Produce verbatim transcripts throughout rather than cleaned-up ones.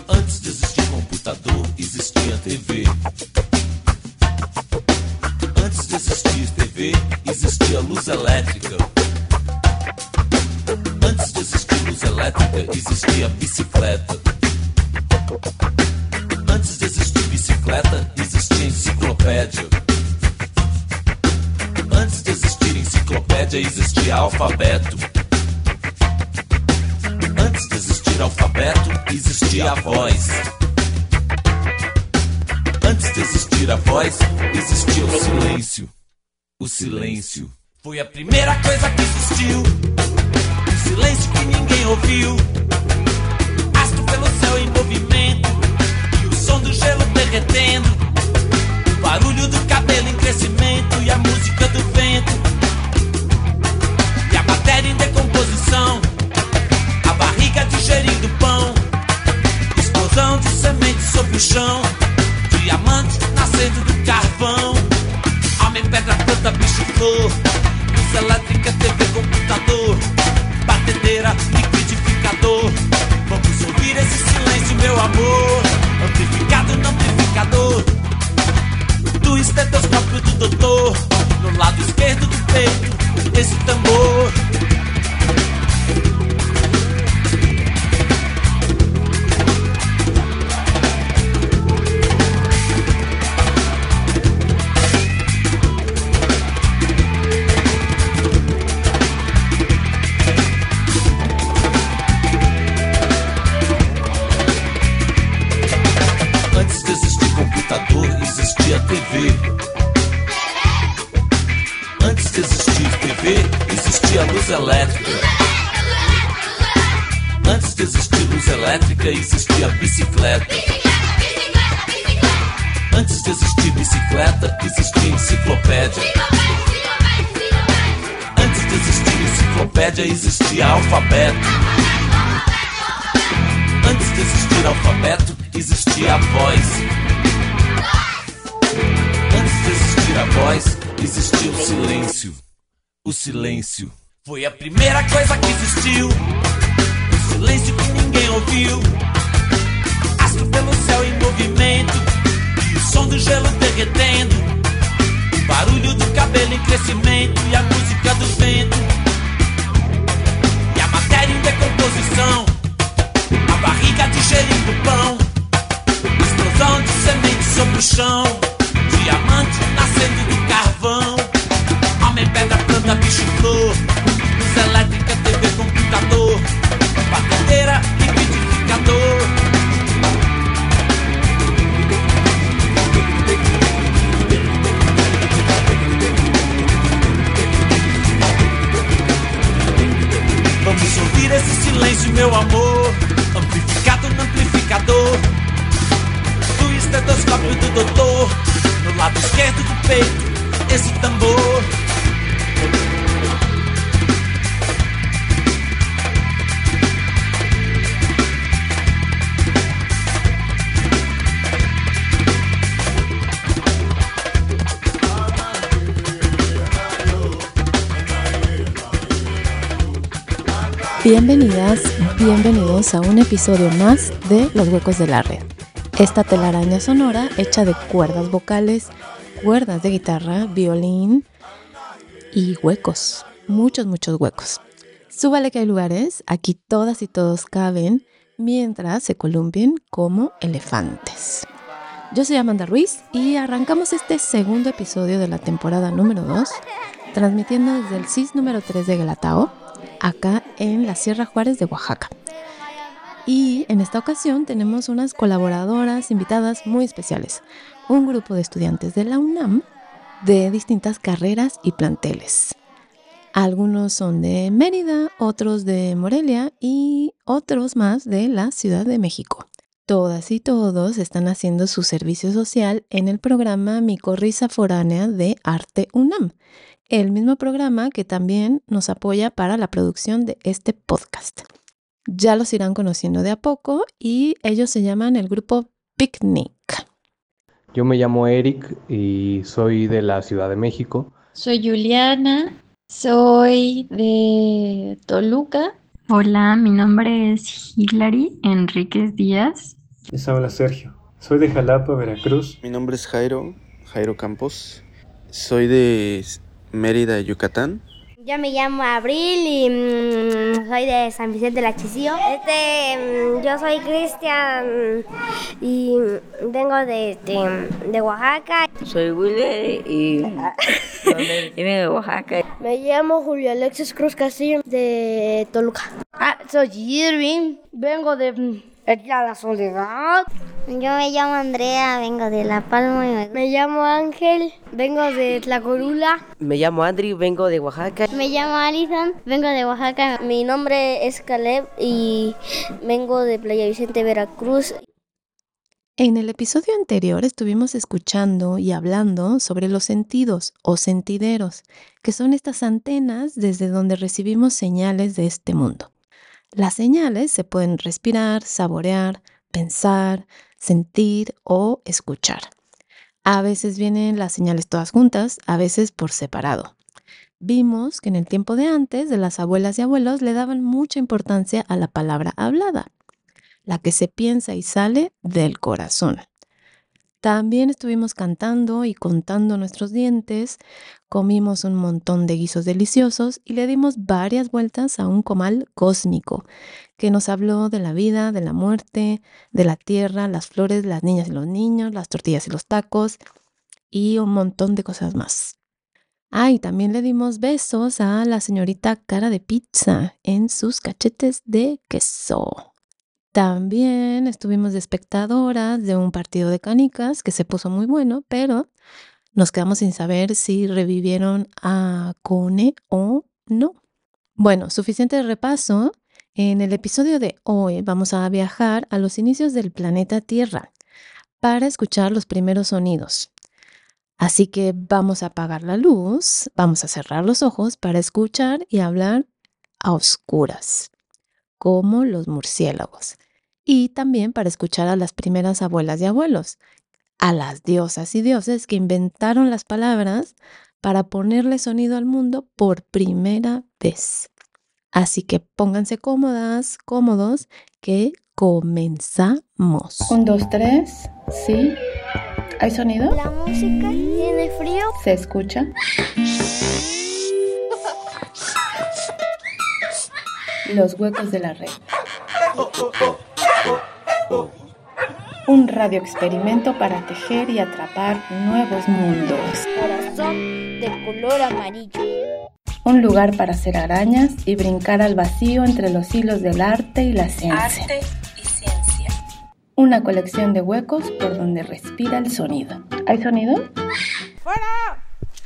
Antes de existir computador, existia T V. Antes de existir T V, existia luz elétrica. Antes de existir luz elétrica, existia bicicleta. Antes de existir bicicleta, existia enciclopédia. Antes de existir enciclopédia, existia alfabeto. Antes de existir alfabeto, existia a voz. Antes de existir a voz, existia o silêncio. O silêncio foi a primeira coisa que existiu. O silêncio que ninguém ouviu. Astro pelo céu em movimento. E o som do gelo derretendo. O barulho do cabelo em crescimento. E a música do vento. E a matéria em decomposição. A barriga digerindo pão. Explosão de sementes sobre o chão. Diamante nascendo do carvão. Homem, pedra, planta, bicho, flor. Luz elétrica, T V, computador. Batedeira, liquidificador. Vamos ouvir esse silêncio, meu amor. Amplificado no amplificador. Do estetoscópio do doutor. No lado esquerdo do peito, esse tambor. Existia T V. Antes de existir T V, existia luz elétrica. Antes de existir luz elétrica, existia bicicleta. Antes de existir bicicleta, existia enciclopédia. Antes de existir enciclopédia, existia alfabeto. Antes de existir alfabeto, existia a voz. Antes de existir a voz, existia o silêncio. O silêncio foi a primeira coisa que existiu. O silêncio que ninguém ouviu. Astro pelo céu em movimento. E o som do gelo derretendo. O barulho do cabelo em crescimento. E a música do vento. E a matéria em decomposição. A barriga digerindo pão. Explosão de sementes sobre o chão. Diamante nascendo do carvão. Homem, pedra, planta, bicho, flor. Luz elétrica, T V, computador. Batedeira, liquidificador. Vamos ouvir esse silêncio, meu amor. Amplificado no amplificador. Do estetoscópio do doutor. No lado esquerdo do peito, esse tambor. Bienvenidas, bienvenidos a un episodio más de Los Huecos de la Red. Esta telaraña sonora hecha de cuerdas vocales, cuerdas de guitarra, violín y huecos, muchos, muchos huecos. Súbale que hay lugares, aquí todas y todos caben mientras se columpien como elefantes. Yo soy Amanda Ruiz y arrancamos este segundo episodio de la temporada número dos, transmitiendo desde el C I S número tres de Guelatao, acá en la Sierra Juárez de Oaxaca. Y en esta ocasión tenemos unas colaboradoras invitadas muy especiales, un grupo de estudiantes de la UNAM de distintas carreras y planteles. Algunos son de Mérida, otros de Morelia y otros más de la Ciudad de México. Todas y todos están haciendo su servicio social en el programa Micorriza Foránea de Arte UNAM, el mismo programa que también nos apoya para la producción de este podcast. Ya los irán conociendo de a poco y ellos se llaman el grupo Picnic. Yo me llamo Eric y soy de la Ciudad de México. Soy Juliana, soy de Toluca. Hola, mi nombre es Hilary Enríquez Díaz, Les habla Sergio. Soy de Jalapa, Veracruz. Mi nombre es Jairo, Jairo Campos. Soy de Mérida, Yucatán. Yo me llamo Abril y mmm, soy de San Vicente de la Chicío. Este, mmm, yo soy Cristian y vengo de, de, de Oaxaca. Soy Willy y vengo de Oaxaca. Me llamo Julio Alexis Cruz Castillo de Toluca. Ah, soy Irving, vengo de La Soledad. Yo me llamo Andrea, vengo de La Palma. Y me... me llamo Ángel, vengo de Tlacolula. Me llamo Andri, vengo de Oaxaca. Me llamo Alison, vengo de Oaxaca. Mi nombre es Caleb y vengo de Playa Vicente, Veracruz. En el episodio anterior estuvimos escuchando y hablando sobre los sentidos o sentideros, que son estas antenas desde donde recibimos señales de este mundo. Las señales se pueden respirar, saborear, pensar, sentir o escuchar. A veces vienen las señales todas juntas, a veces por separado. Vimos que en el tiempo de antes, de las abuelas y abuelos, le daban mucha importancia a la palabra hablada, la que se piensa y sale del corazón. También estuvimos cantando y contando nuestros dientes, comimos un montón de guisos deliciosos y le dimos varias vueltas a un comal cósmico que nos habló de la vida, de la muerte, de la tierra, las flores, las niñas y los niños, las tortillas y los tacos y un montón de cosas más. Ah, y también le dimos besos a la señorita cara de pizza en sus cachetes de queso. También estuvimos de espectadoras de un partido de canicas que se puso muy bueno, pero nos quedamos sin saber si revivieron a Cone o no. Bueno, suficiente repaso. En el episodio de hoy vamos a viajar a los inicios del planeta Tierra para escuchar los primeros sonidos. Así que vamos a apagar la luz, vamos a cerrar los ojos para escuchar y hablar a oscuras, como los murciélagos. Y también para escuchar a las primeras abuelas y abuelos, a las diosas y dioses que inventaron las palabras para ponerle sonido al mundo por primera vez. Así que pónganse cómodas, cómodos, que comenzamos. Un, dos, tres, ¿sí? ¿Hay sonido? La música tiene frío. ¿Se escucha? Los huecos de la red. Un radioexperimento para tejer y atrapar nuevos mundos. Corazón de color amarillo. Un lugar para hacer arañas y brincar al vacío entre los hilos del arte y la ciencia. Arte y ciencia. Una colección de huecos por donde respira el sonido. ¿Hay sonido? ¡Fuera!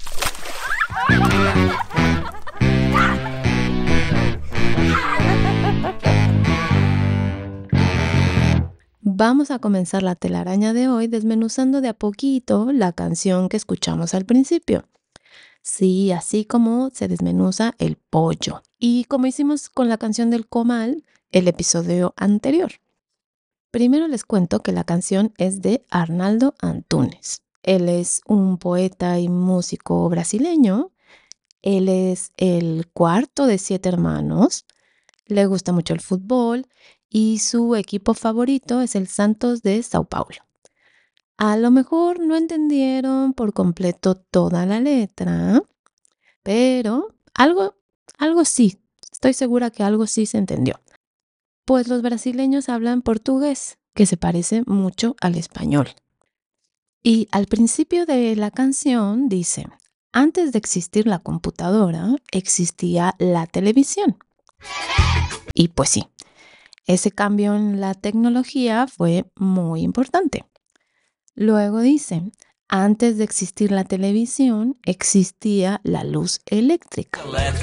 Vamos a comenzar la telaraña de hoy desmenuzando de a poquito la canción que escuchamos al principio. Sí, así como se desmenuza el pollo. Y como hicimos con la canción del comal, el episodio anterior. Primero les cuento que la canción es de Arnaldo Antunes. Él es un poeta y músico brasileño. Él es el cuarto de siete hermanos. Le gusta mucho el fútbol y su equipo favorito es el Santos de Sao Paulo. A lo mejor no entendieron por completo toda la letra, pero algo, algo sí, estoy segura que algo sí se entendió. Pues los brasileños hablan portugués, que se parece mucho al español. Y al principio de la canción dice, antes de existir la computadora, existía la televisión. Y pues sí, ese cambio en la tecnología fue muy importante. Luego dice, antes de existir la televisión, existía la luz eléctrica.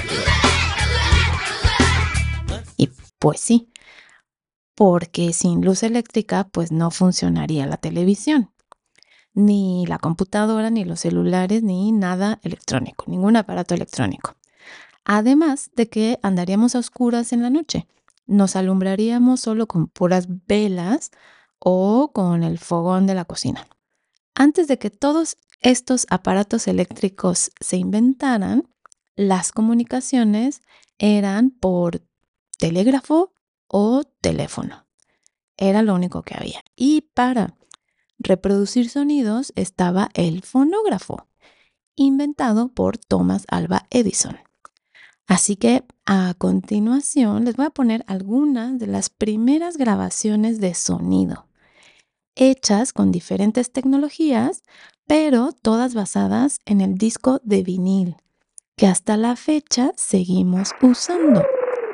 Y pues sí, porque sin luz eléctrica pues no funcionaría la televisión, ni la computadora, ni los celulares, ni nada electrónico, ningún aparato electrónico. Además de que andaríamos a oscuras en la noche. Nos alumbraríamos solo con puras velas o con el fogón de la cocina. Antes de que todos estos aparatos eléctricos se inventaran, las comunicaciones eran por telégrafo o teléfono. era lo único que había. Y para reproducir sonidos estaba el fonógrafo, inventado por Thomas Alva Edison. Así que a continuación les voy a poner algunas de las primeras grabaciones de sonido, hechas con diferentes tecnologías, pero todas basadas en el disco de vinil, que hasta la fecha seguimos usando.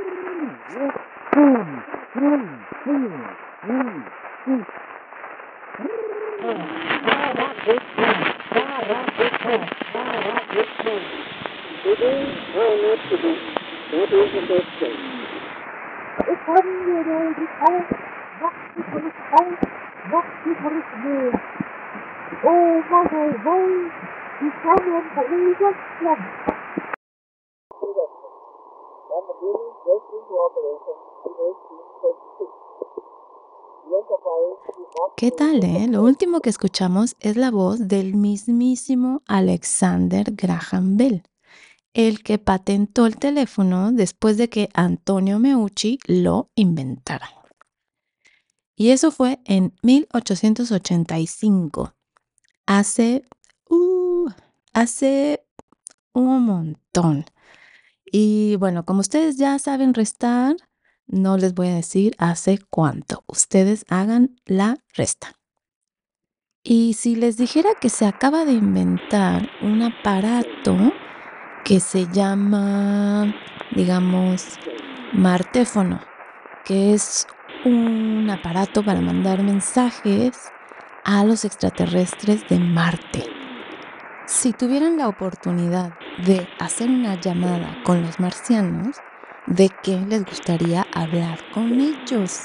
¿Qué tal, eh? Lo último que escuchamos es la voz del mismísimo Alexander Graham Bell, el que patentó el teléfono después de que Antonio Meucci lo inventara. Y eso fue en mil ochocientos ochenta y cinco, hace, uh, hace un montón. Y bueno, como ustedes ya saben restar, no les voy a decir hace cuánto. Ustedes hagan la resta. Y si les dijera que se acaba de inventar un aparato que se llama, digamos, martéfono, que es un aparato para mandar mensajes a los extraterrestres de Marte. Si tuvieran la oportunidad de hacer una llamada con los marcianos, ¿de qué les gustaría hablar con ellos?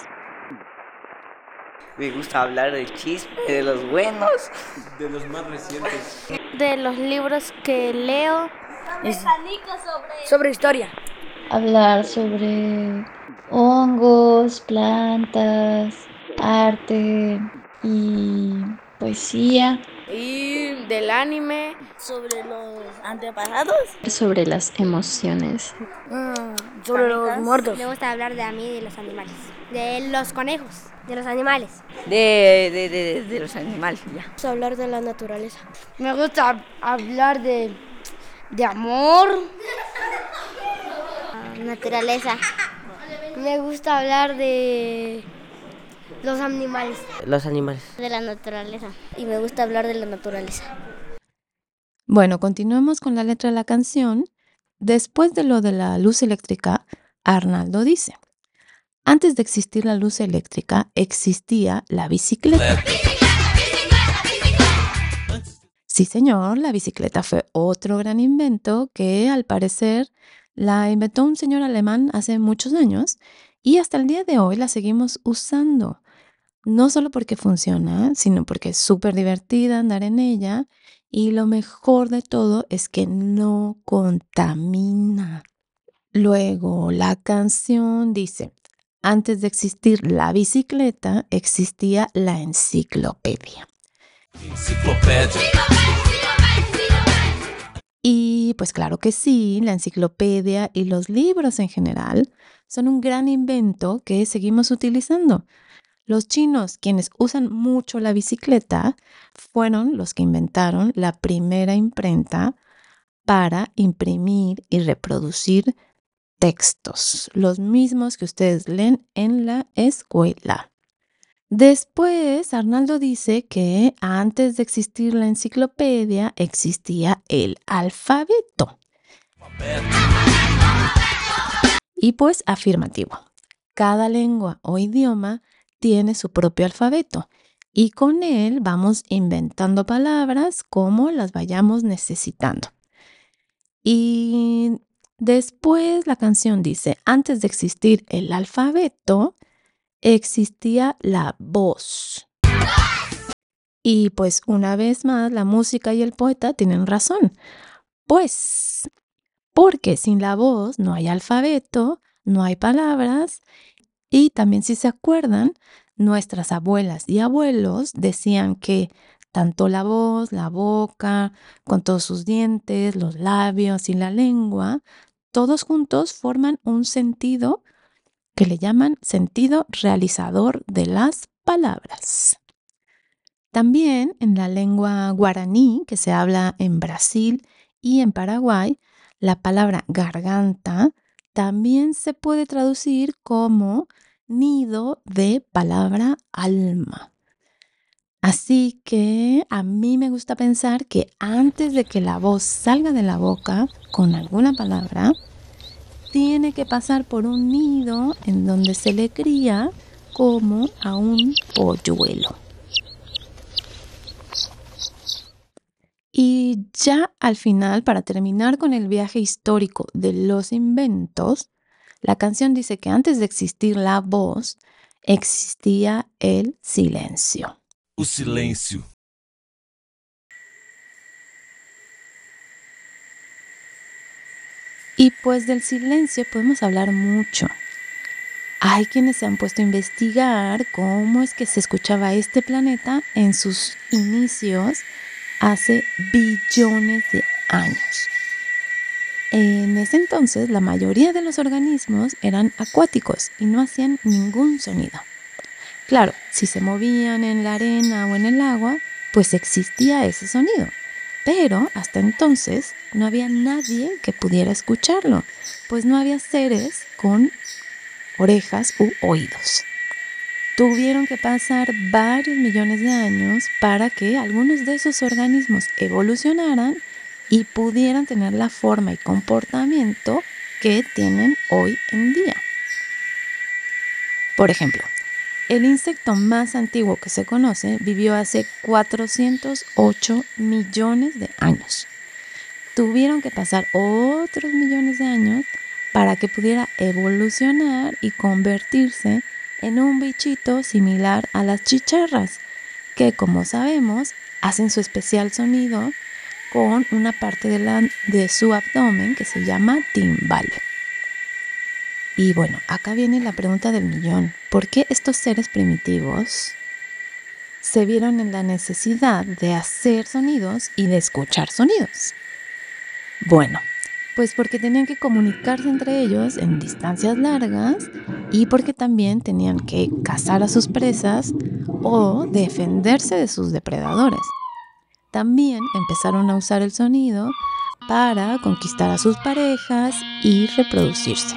Me gusta hablar del chisme, de los buenos. De los más recientes. De los libros que leo. Sobre... sobre historia. Hablar sobre hongos, plantas, arte y poesía. Y del anime. Sobre los antepasados. Sobre las emociones. Mm, sobre los muertos. Me gusta hablar de a mí de los animales. De los conejos. De los animales. De, de, de, de los animales, ya. Me gusta hablar de la naturaleza. Me gusta hablar de, de amor. Naturaleza. Me gusta hablar de los animales. Los animales. De la naturaleza. Y me gusta hablar de la naturaleza. Bueno, continuemos con la letra de la canción. Después de lo de la luz eléctrica, Arnaldo dice: antes de existir la luz eléctrica, existía la bicicleta. Sí, señor, la bicicleta fue otro gran invento que, al parecer, la inventó un señor alemán hace muchos años y hasta el día de hoy la seguimos usando. No solo porque funciona, sino porque es súper divertida andar en ella y lo mejor de todo es que no contamina. Luego, la canción dice: antes de existir la bicicleta, existía la enciclopedia. Enciclopedia. Y pues claro que sí, la enciclopedia y los libros en general son un gran invento que seguimos utilizando. Los chinos, quienes usan mucho la bicicleta, fueron los que inventaron la primera imprenta para imprimir y reproducir textos, los mismos que ustedes leen en la escuela. Después, Arnaldo dice que antes de existir la enciclopedia existía el alfabeto. Y pues afirmativo. Cada lengua o idioma tiene su propio alfabeto y con él vamos inventando palabras como las vayamos necesitando. Y después la canción dice: antes de existir el alfabeto, existía la voz. Y pues una vez más la música y el poeta tienen razón. Pues porque sin la voz no hay alfabeto, no hay palabras. Y también, si se acuerdan, nuestras abuelas y abuelos decían que tanto la voz, la boca, con todos sus dientes, los labios y la lengua, todos juntos forman un sentido que le llaman sentido realizador de las palabras. También en la lengua guaraní, que se habla en Brasil y en Paraguay, la palabra garganta también se puede traducir como nido de palabra alma. Así que a mí me gusta pensar que antes de que la voz salga de la boca con alguna palabra, tiene que pasar por un nido en donde se le cría como a un polluelo. Y ya al final, para terminar con el viaje histórico de los inventos, la canción dice que antes de existir la voz, existía el silencio. O silêncio. Y pues del silencio podemos hablar mucho. Hay quienes se han puesto a investigar cómo es que se escuchaba este planeta en sus inicios hace billones de años. En ese entonces, la mayoría de los organismos eran acuáticos y no hacían ningún sonido. Claro, si se movían en la arena o en el agua, pues existía ese sonido. Pero hasta entonces no había nadie que pudiera escucharlo, pues no había seres con orejas u oídos. Tuvieron que pasar varios millones de años para que algunos de esos organismos evolucionaran y pudieran tener la forma y comportamiento que tienen hoy en día. Por ejemplo, el insecto más antiguo que se conoce vivió hace cuatrocientos ocho millones de años. Tuvieron que pasar otros millones de años para que pudiera evolucionar y convertirse en un bichito similar a las chicharras, que como sabemos hacen su especial sonido con una parte de, la, de su abdomen que se llama timbal. Y bueno, acá viene la pregunta del millón. ¿Por qué estos seres primitivos se vieron en la necesidad de hacer sonidos y de escuchar sonidos? Bueno, pues porque tenían que comunicarse entre ellos en distancias largas y porque también tenían que cazar a sus presas o defenderse de sus depredadores. También empezaron a usar el sonido para conquistar a sus parejas y reproducirse.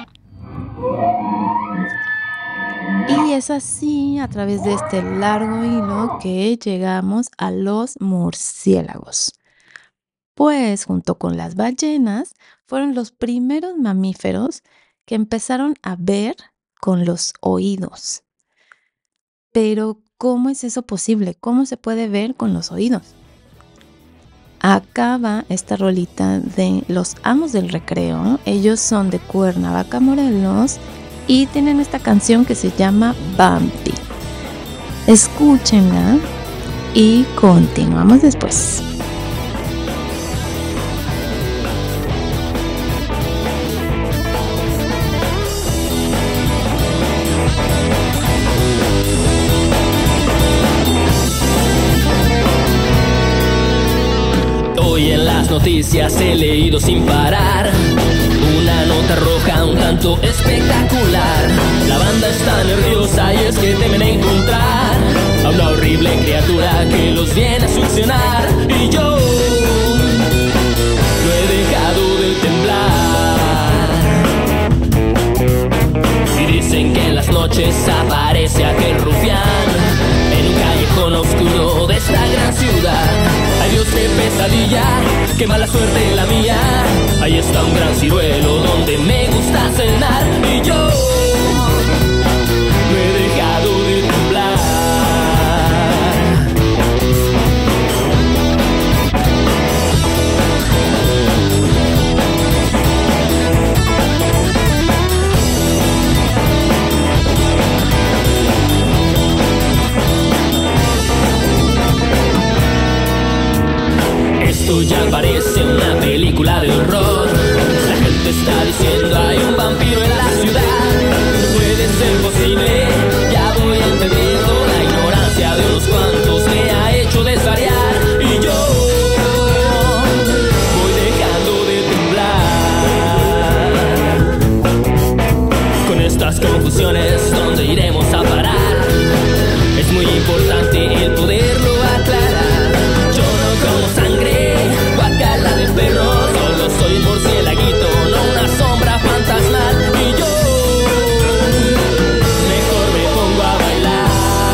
Y es así, a través de este largo hilo, que llegamos a los murciélagos. Pues junto con las ballenas fueron los primeros mamíferos que empezaron a ver con los oídos. Pero ¿cómo es eso posible? ¿Cómo se puede ver con los oídos? Acá va esta rolita de Los Amos del Recreo. Ellos son de Cuernavaca, Morelos, y tienen esta canción que se llama Bambi. Escúchenla y continuamos después. Hoy en las noticias he leído sin parar una nota roja un tanto espectacular. La banda está nerviosa y es que temen encontrar a una horrible criatura que los viene a succionar. Y yo no he dejado de temblar. Y dicen que en las noches aparece aquel rufián en un callejón oscuro de esta gran ciudad. Ay Dios, qué pesadilla, qué mala suerte la mía. Ahí está un gran ciruelo donde me gusta cenar. Y yo no he dejado de temblar. Esto ya parece una película de horror. La gente está diciendo hay un vampiro en la ciudad. No puede ser posible, ya voy entendiendo. La ignorancia de unos cuantos me ha hecho desvariar. Y yo voy dejando de temblar. Con esta estas confusiones, ¿dónde iremos a parar? Es muy importante el poderlo aclarar. Yo no como sangre, guacala de perro, solo soy un murciélaguito, no una sombra fantasmal. Y yo mejor me pongo a bailar.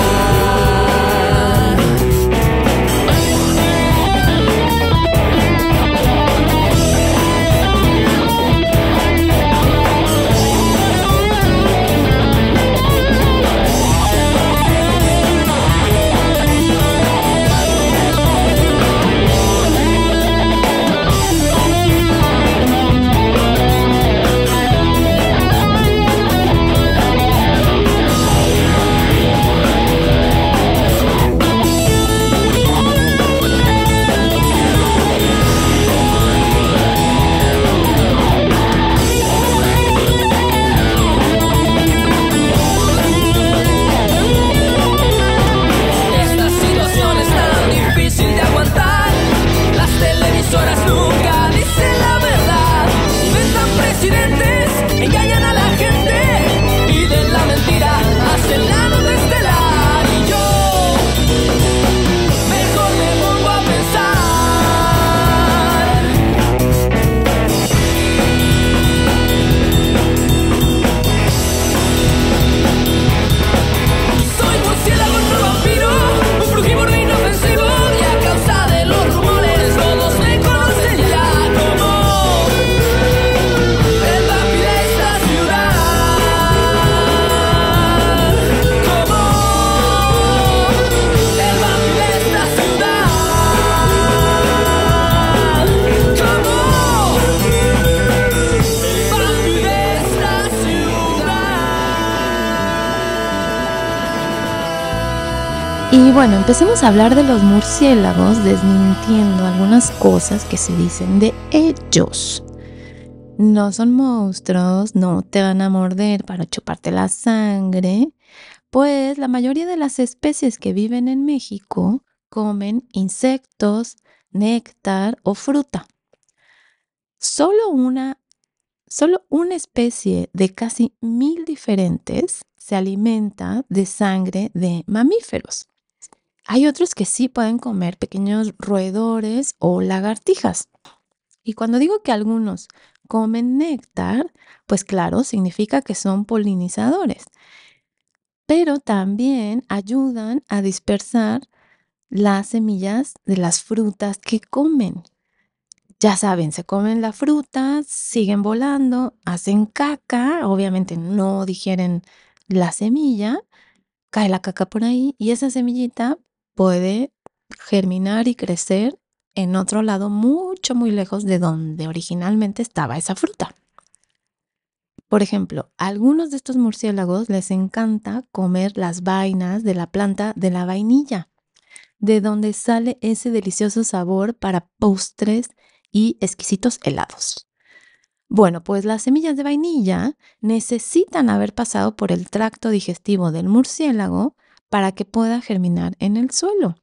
Y bueno, empecemos a hablar de los murciélagos, desmintiendo algunas cosas que se dicen de ellos. No son monstruos, no te van a morder para chuparte la sangre, pues la mayoría de las especies que viven en México comen insectos, néctar o fruta. Solo una, solo una especie de casi mil diferentes se alimenta de sangre de mamíferos. Hay otros que sí pueden comer pequeños roedores o lagartijas. Y cuando digo que algunos comen néctar, pues claro, significa que son polinizadores. Pero también ayudan a dispersar las semillas de las frutas que comen. Ya saben, se comen la fruta, siguen volando, hacen caca, obviamente no digieren la semilla, cae la caca por ahí y esa semillita puede germinar y crecer en otro lado mucho, muy lejos de donde originalmente estaba esa fruta. Por ejemplo, a algunos de estos murciélagos les encanta comer las vainas de la planta de la vainilla, de donde sale ese delicioso sabor para postres y exquisitos helados. Bueno, pues las semillas de vainilla necesitan haber pasado por el tracto digestivo del murciélago para que pueda germinar en el suelo.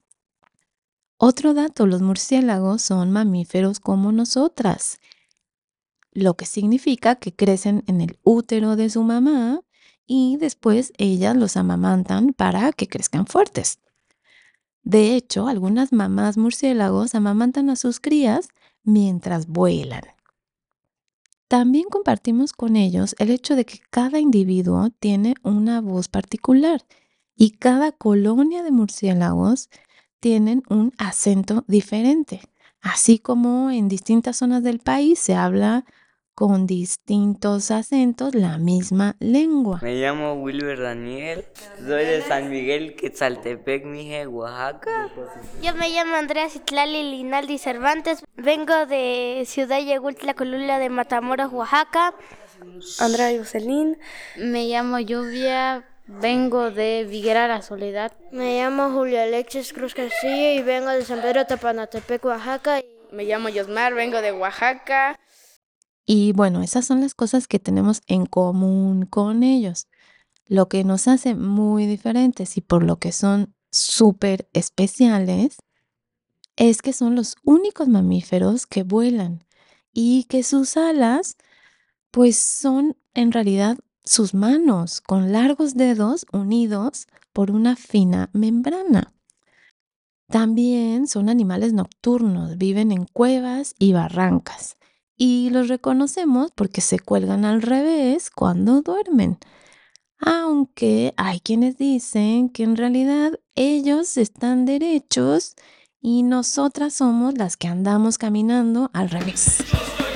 Otro dato, los murciélagos son mamíferos como nosotras, lo que significa que crecen en el útero de su mamá y después ellas los amamantan para que crezcan fuertes. De hecho, algunas mamás murciélagos amamantan a sus crías mientras vuelan. También compartimos con ellos el hecho de que cada individuo tiene una voz particular y cada colonia de murciélagos tienen un acento diferente, así como en distintas zonas del país se habla con distintos acentos la misma lengua. Me llamo Wilber Daniel, soy de San Miguel, Quetzaltepec, Mije, Oaxaca. Yo me llamo Andrea Citlali Linaldi Cervantes, vengo de Ciudad Yeguiltla Colula de Matamoros, Oaxaca. Andrea Jocelyn. Me llamo Lluvia, vengo de Viguera La Soledad. Me llamo Julio Alexis Cruz Castillo y vengo de San Pedro Tepanatepec, Oaxaca. Me llamo Yosmar, vengo de Oaxaca. Y bueno, esas son las cosas que tenemos en común con ellos. Lo que nos hace muy diferentes y por lo que son súper especiales es que son los únicos mamíferos que vuelan y que sus alas pues son en realidad sus manos con largos dedos unidos por una fina membrana. También son animales nocturnos, viven en cuevas y barrancas y los reconocemos porque se cuelgan al revés cuando duermen. Aunque hay quienes dicen que en realidad ellos están derechos y nosotras somos las que andamos caminando al revés.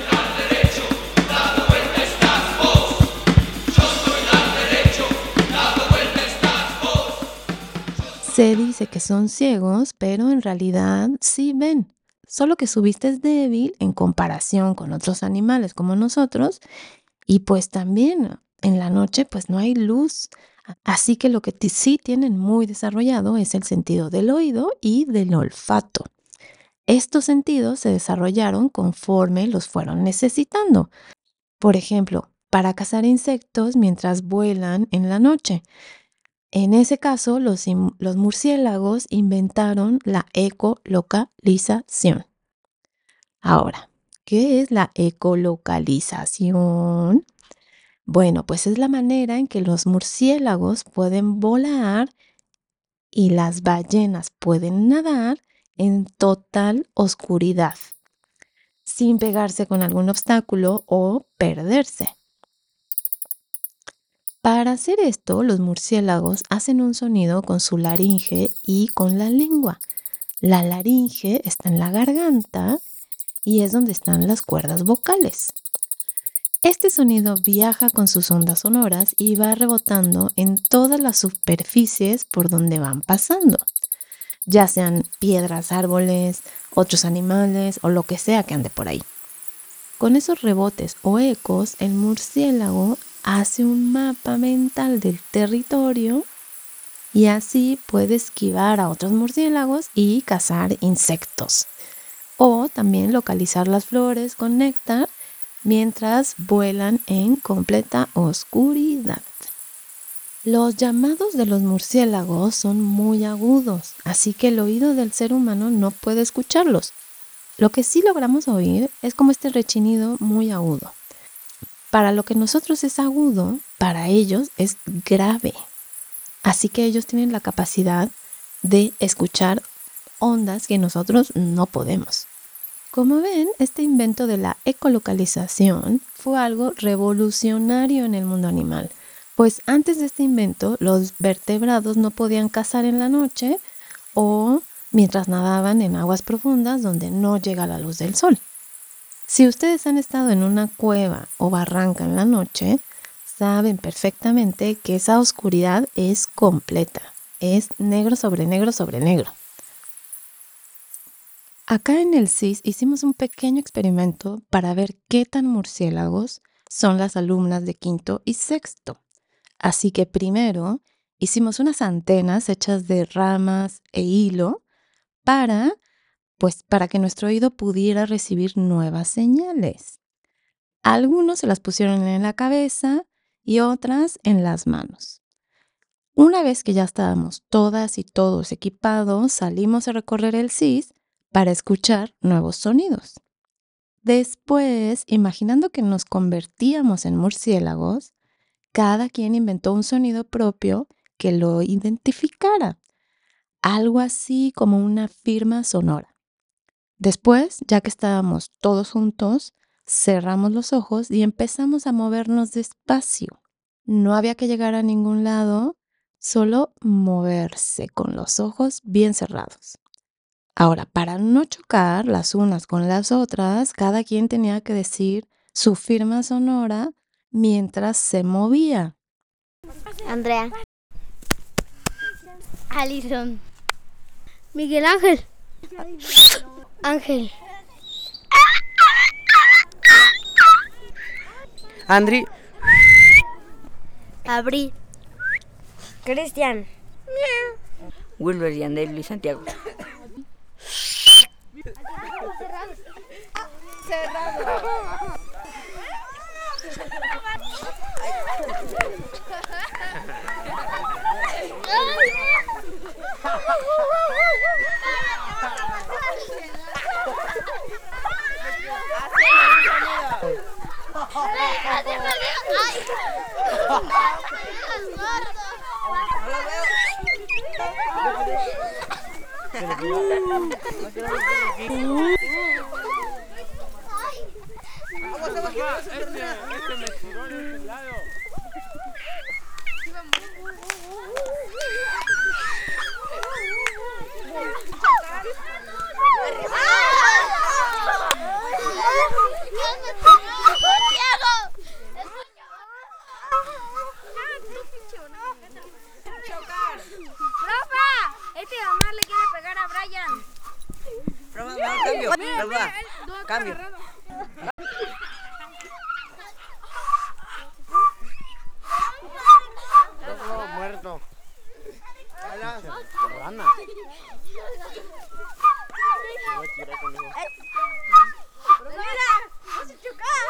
Se dice que son ciegos, pero en realidad sí ven, solo que su vista es débil en comparación con otros animales como nosotros y pues también en la noche pues no hay luz, así que lo que t- sí tienen muy desarrollado es el sentido del oído y del olfato. Estos sentidos se desarrollaron conforme los fueron necesitando. Por ejemplo, para cazar insectos mientras vuelan en la noche. En ese caso, los, los murciélagos inventaron la ecolocalización. Ahora, ¿qué es la ecolocalización? Bueno, pues es la manera en que los murciélagos pueden volar y las ballenas pueden nadar en total oscuridad, sin pegarse con algún obstáculo o perderse. Para hacer esto, los murciélagos hacen un sonido con su laringe y con la lengua. La laringe está en la garganta y es donde están las cuerdas vocales. Este sonido viaja con sus ondas sonoras y va rebotando en todas las superficies por donde van pasando, ya sean piedras, árboles, otros animales o lo que sea que ande por ahí. Con esos rebotes o ecos, el murciélago hace un mapa mental del territorio y así puede esquivar a otros murciélagos y cazar insectos. O también localizar las flores con néctar mientras vuelan en completa oscuridad. Los llamados de los murciélagos son muy agudos, así que el oído del ser humano no puede escucharlos. Lo que sí logramos oír es como este rechinido muy agudo. Para lo que nosotros es agudo, para ellos es grave. Así que ellos tienen la capacidad de escuchar ondas que nosotros no podemos. Como ven, este invento de la ecolocalización fue algo revolucionario en el mundo animal, pues antes de este invento los vertebrados no podían cazar en la noche o mientras nadaban en aguas profundas donde no llega la luz del sol. Si ustedes han estado en una cueva o barranca en la noche, saben perfectamente que esa oscuridad es completa, es negro sobre negro sobre negro. Acá en el C I S hicimos un pequeño experimento para ver qué tan murciélagos son las alumnas de quinto y sexto. Así que primero hicimos unas antenas hechas de ramas e hilo para, pues, para que nuestro oído pudiera recibir nuevas señales. Algunos se las pusieron en la cabeza y otras en las manos. Una vez que ya estábamos todas y todos equipados, salimos a recorrer el C I S para escuchar nuevos sonidos. Después, imaginando que nos convertíamos en murciélagos, cada quien inventó un sonido propio que lo identificara, algo así como una firma sonora. Después, ya que estábamos todos juntos, cerramos los ojos y empezamos a movernos despacio. No había que llegar a ningún lado, solo moverse con los ojos bien cerrados. Ahora, para no chocar las unas con las otras, cada quien tenía que decir su firma sonora mientras se movía. Andrea. Alison. Miguel Ángel. Ángel. Andri. Abril. Cristian. Wilber, Yandel, Luis Santiago. Cerrado. Este Omar le quiere pegar a Brian. Profa, cambio, profa, cambio. No, muerto. Rana. Voy a tirar conmigo. ¡Mira! ¡Vas a chocar!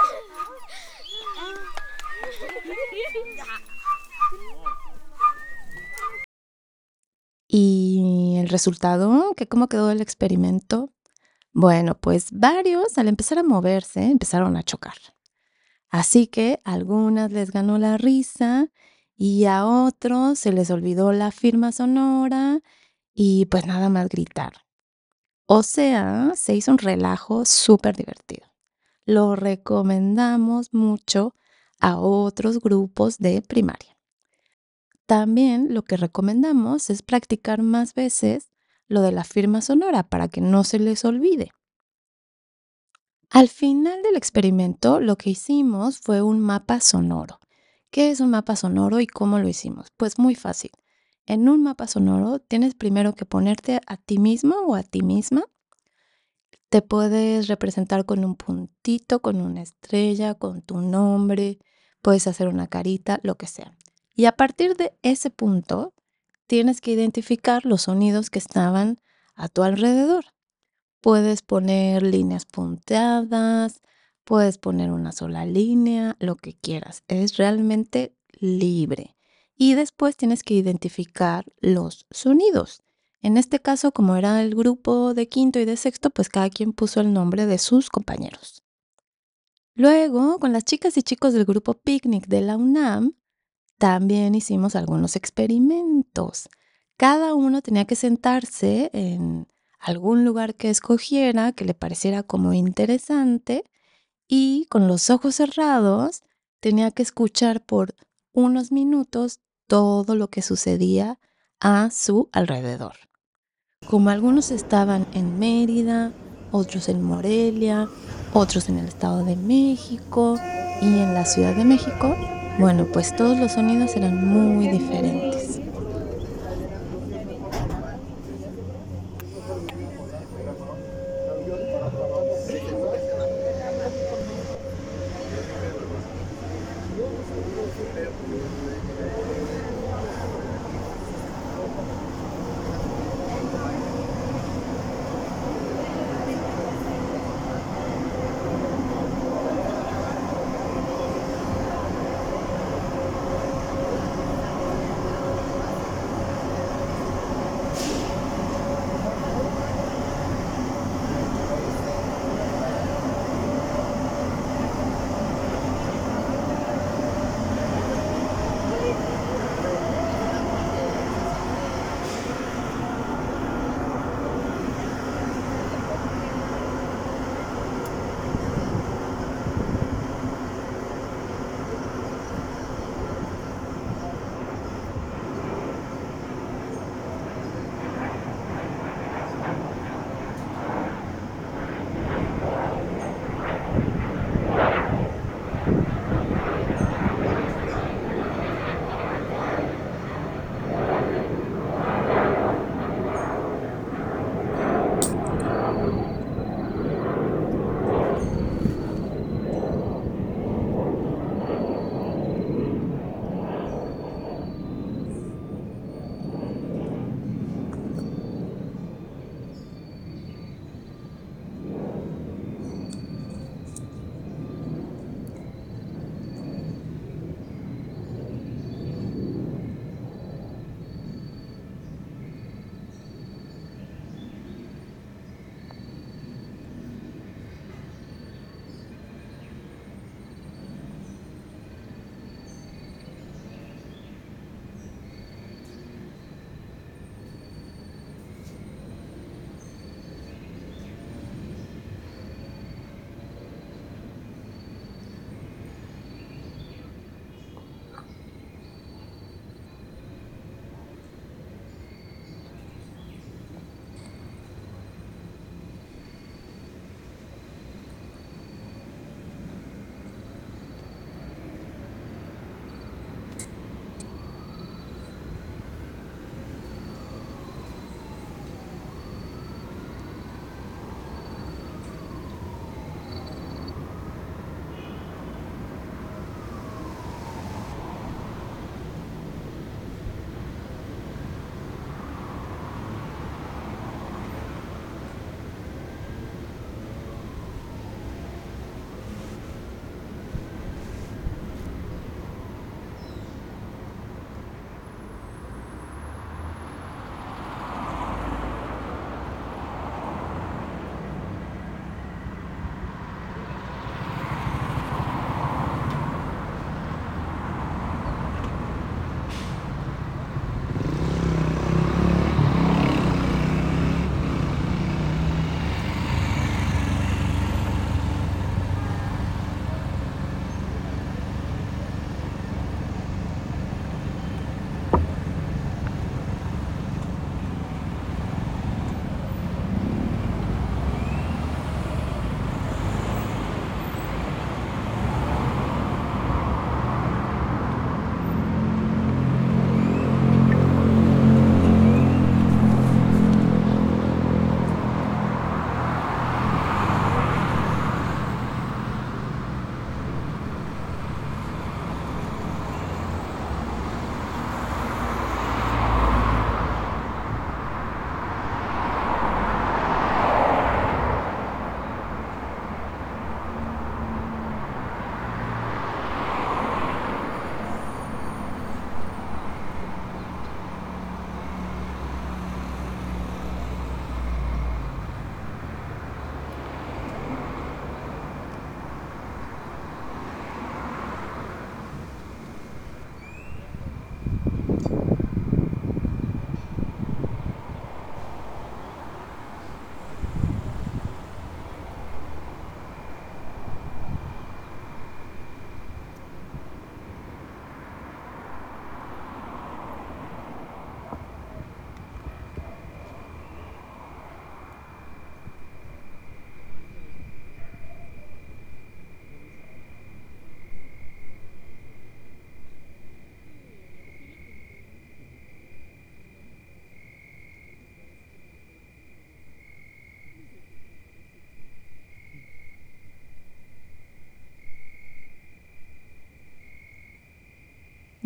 ¿Y el resultado? ¿Qué, ¿Cómo quedó el experimento? Bueno, pues varios al empezar a moverse empezaron a chocar. Así que a algunas les ganó la risa y a otros se les olvidó la firma sonora y pues nada más gritar. O sea, se hizo un relajo súper divertido. Lo recomendamos mucho a otros grupos de primaria. También lo que recomendamos es practicar más veces lo de la firma sonora para que no se les olvide. Al final del experimento, lo que hicimos fue un mapa sonoro. ¿Qué es un mapa sonoro y cómo lo hicimos? Pues muy fácil. En un mapa sonoro tienes primero que ponerte a ti mismo o a ti misma. Te puedes representar con un puntito, con una estrella, con tu nombre. Puedes hacer una carita, lo que sea. Y a partir de ese punto, tienes que identificar los sonidos que estaban a tu alrededor. Puedes poner líneas punteadas, puedes poner una sola línea, lo que quieras. Es realmente libre. Y después tienes que identificar los sonidos. En este caso, como era el grupo de quinto y de sexto, pues cada quien puso el nombre de sus compañeros. Luego, con las chicas y chicos del grupo Picnic de la UNAM, también hicimos algunos experimentos. Cada uno tenía que sentarse en algún lugar que escogiera, que le pareciera como interesante, y con los ojos cerrados tenía que escuchar por unos minutos todo lo que sucedía a su alrededor. Como algunos estaban en Mérida, otros en Morelia, otros en el Estado de México y en la Ciudad de México, bueno, pues todos los sonidos eran muy diferentes.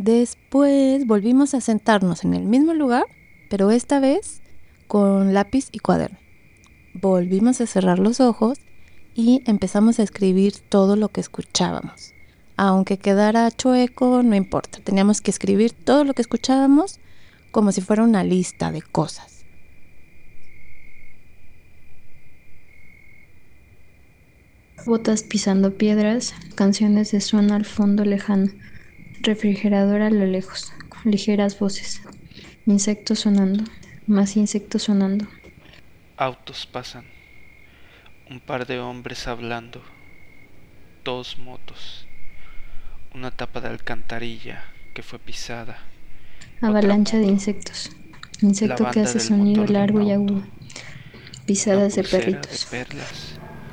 Después volvimos a sentarnos en el mismo lugar, pero esta vez con lápiz y cuaderno. Volvimos a cerrar los ojos y empezamos a escribir todo lo que escuchábamos. Aunque quedara chueco, no importa. Teníamos que escribir todo lo que escuchábamos como si fuera una lista de cosas. Botas pisando piedras, canciones de zona al fondo lejano, refrigerador a lo lejos, ligeras voces, insectos sonando, más insectos sonando. Autos pasan, un par de hombres hablando, dos motos, una tapa de alcantarilla que fue pisada. Avalancha de insectos, insecto que hace sonido largo y agudo, pisadas de perritos. De perlas.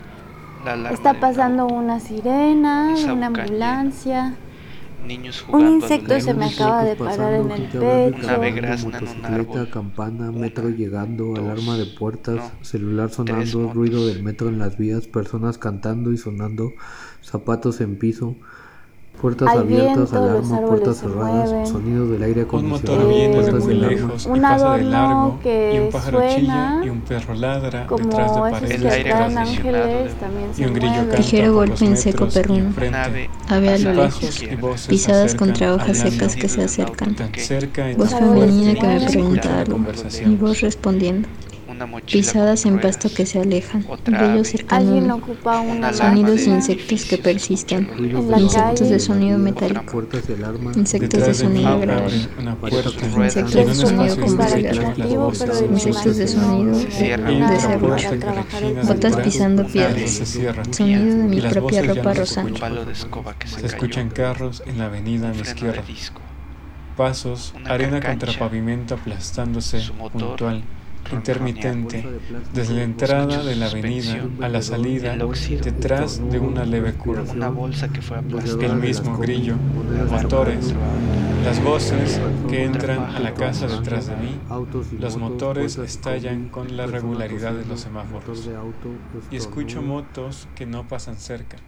Está pasando una sirena, una ambulancia. Niños un insecto se me acaba de parar en el pecho. Una ave grazna en un árbol. Campana, metro llegando, dos, alarma de puertas, no, celular sonando, ruido del metro en las vías, personas cantando y sonando, zapatos en piso, puertas Hay abiertas, viento, alarma, puertas cerradas, sonido del aire acondicionado, un motor viene puertas muy de lejos, un pasa de adorno largo, que y un pájaro suena chilla y un perro ladra como detrás de esos paredes que aire traen acondicionado ángeles, también se y un grillo mueve. canta Ligero por golpe en los seco metros perruno, y ave, ave a lo pasos lejos, y voces pisadas acercan contra hojas al secas lamento. que se acercan, Tan cerca y voz tan fuerte femenina que que me se pregunta escucha la algo, conversación. mi voz respondiendo, una mochila pisadas con en ruedas, pasto que se alejan, otra brillo ave, cercano, Alguien ocupa una una sonidos alarma y de insectos que edificios, persisten, escucha lo en la lejos. insectos de calle. sonido metálico, puertas y alarma, insectos de Detrás de mí sonido abre agradable, una puerta insectos en de un sonido espacio con estrecho, las creativo, voces pero se me insectos de imagino sonido Cierra Hay de una otra serrucho, puerta que regina botas detrás, pisando las piedras, voces se cierran. sonido de mi Y las propia voces ya ropa no se rosa, un escuchan. palo de escoba que se, Se cayó, escuchan carros en la avenida a mi un freno izquierda. de disco, Pasos, una arena carcacha, contra pavimento aplastándose, su motor, puntual, intermitente, desde la escucha entrada de la su avenida suspensión, a la salida, el óxido, detrás de una leve curva. una bolsa que fue aplastada, El mismo grillo, motores, las voces que entran a la casa detrás de mí, los motores estallan con la regularidad de los semáforos y escucho motos que no pasan cerca.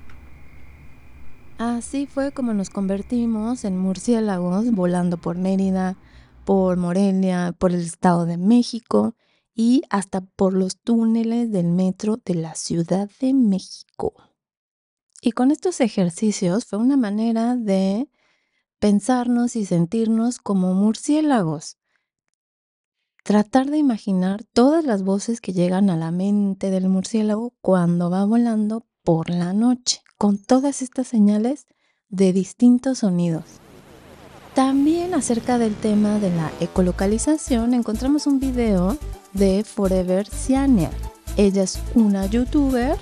Así fue como nos convertimos en murciélagos volando por Mérida, por Morelia, por el Estado de México y hasta por los túneles del metro de la Ciudad de México. Y con estos ejercicios fue una manera de pensarnos y sentirnos como murciélagos. Tratar de imaginar todas las voces que llegan a la mente del murciélago cuando va volando por la noche, con todas estas señales de distintos sonidos. También acerca del tema de la ecolocalización encontramos un video de Forever Ciania. Ella es una youtuber.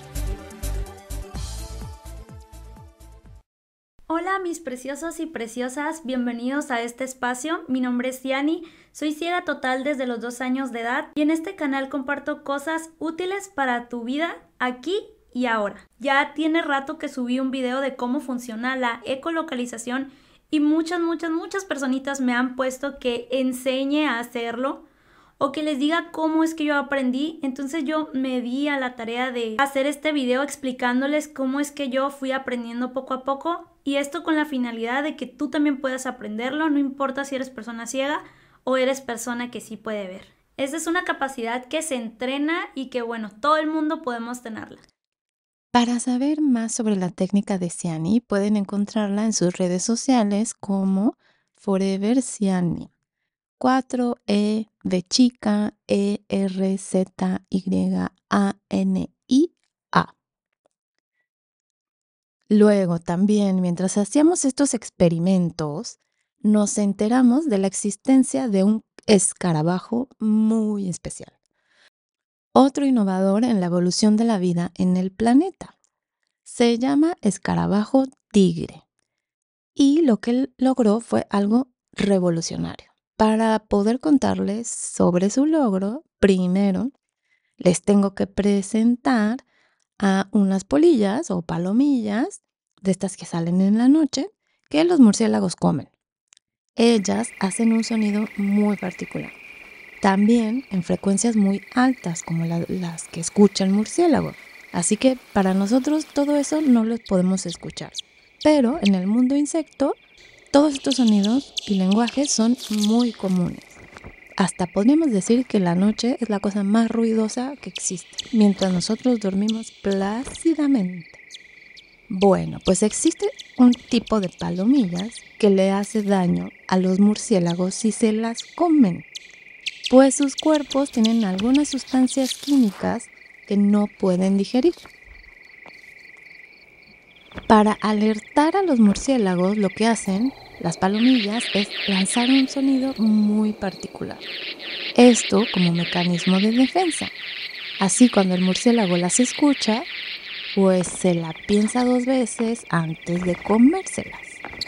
Hola mis preciosos y preciosas, bienvenidos a este espacio. Mi nombre es Ciani, soy ciega total desde los dos años de edad y en este canal comparto cosas útiles para tu vida aquí y ahora. Ya tiene rato que subí un video de cómo funciona la ecolocalización y muchas, muchas, muchas personitas me han puesto que enseñe a hacerlo o que les diga cómo es que yo aprendí. Entonces yo me di a la tarea de hacer este video explicándoles cómo es que yo fui aprendiendo poco a poco y esto con la finalidad de que tú también puedas aprenderlo, no importa si eres persona ciega o eres persona que sí puede ver. Esa es una capacidad que se entrena y que bueno, todo el mundo podemos tenerla. Para saber más sobre la técnica de Ciani, pueden encontrarla en sus redes sociales como Forever Ciani. cuatro E de chica, E R Z Y A N I A. Luego también, mientras hacíamos estos experimentos, nos enteramos de la existencia de un escarabajo muy especial. Otro innovador en la evolución de la vida en el planeta. Se llama escarabajo tigre. Y lo que él logró fue algo revolucionario. Para poder contarles sobre su logro, primero les tengo que presentar a unas polillas o palomillas de estas que salen en la noche que los murciélagos comen. Ellas hacen un sonido muy particular. También en frecuencias muy altas como la, las que escucha el murciélago. Así que para nosotros todo eso no lo podemos escuchar. Pero en el mundo insecto Todos estos sonidos y lenguajes son muy comunes. Hasta podríamos decir que la noche es la cosa más ruidosa que existe, mientras nosotros dormimos plácidamente. Bueno, pues existe un tipo de palomillas que le hace daño a los murciélagos si se las comen, pues sus cuerpos tienen algunas sustancias químicas que no pueden digerir. Para alertar a los murciélagos, lo que hacen las palomillas es lanzar un sonido muy particular. Esto como mecanismo de defensa. Así, cuando el murciélago las escucha, pues se la piensa dos veces antes de comérselas.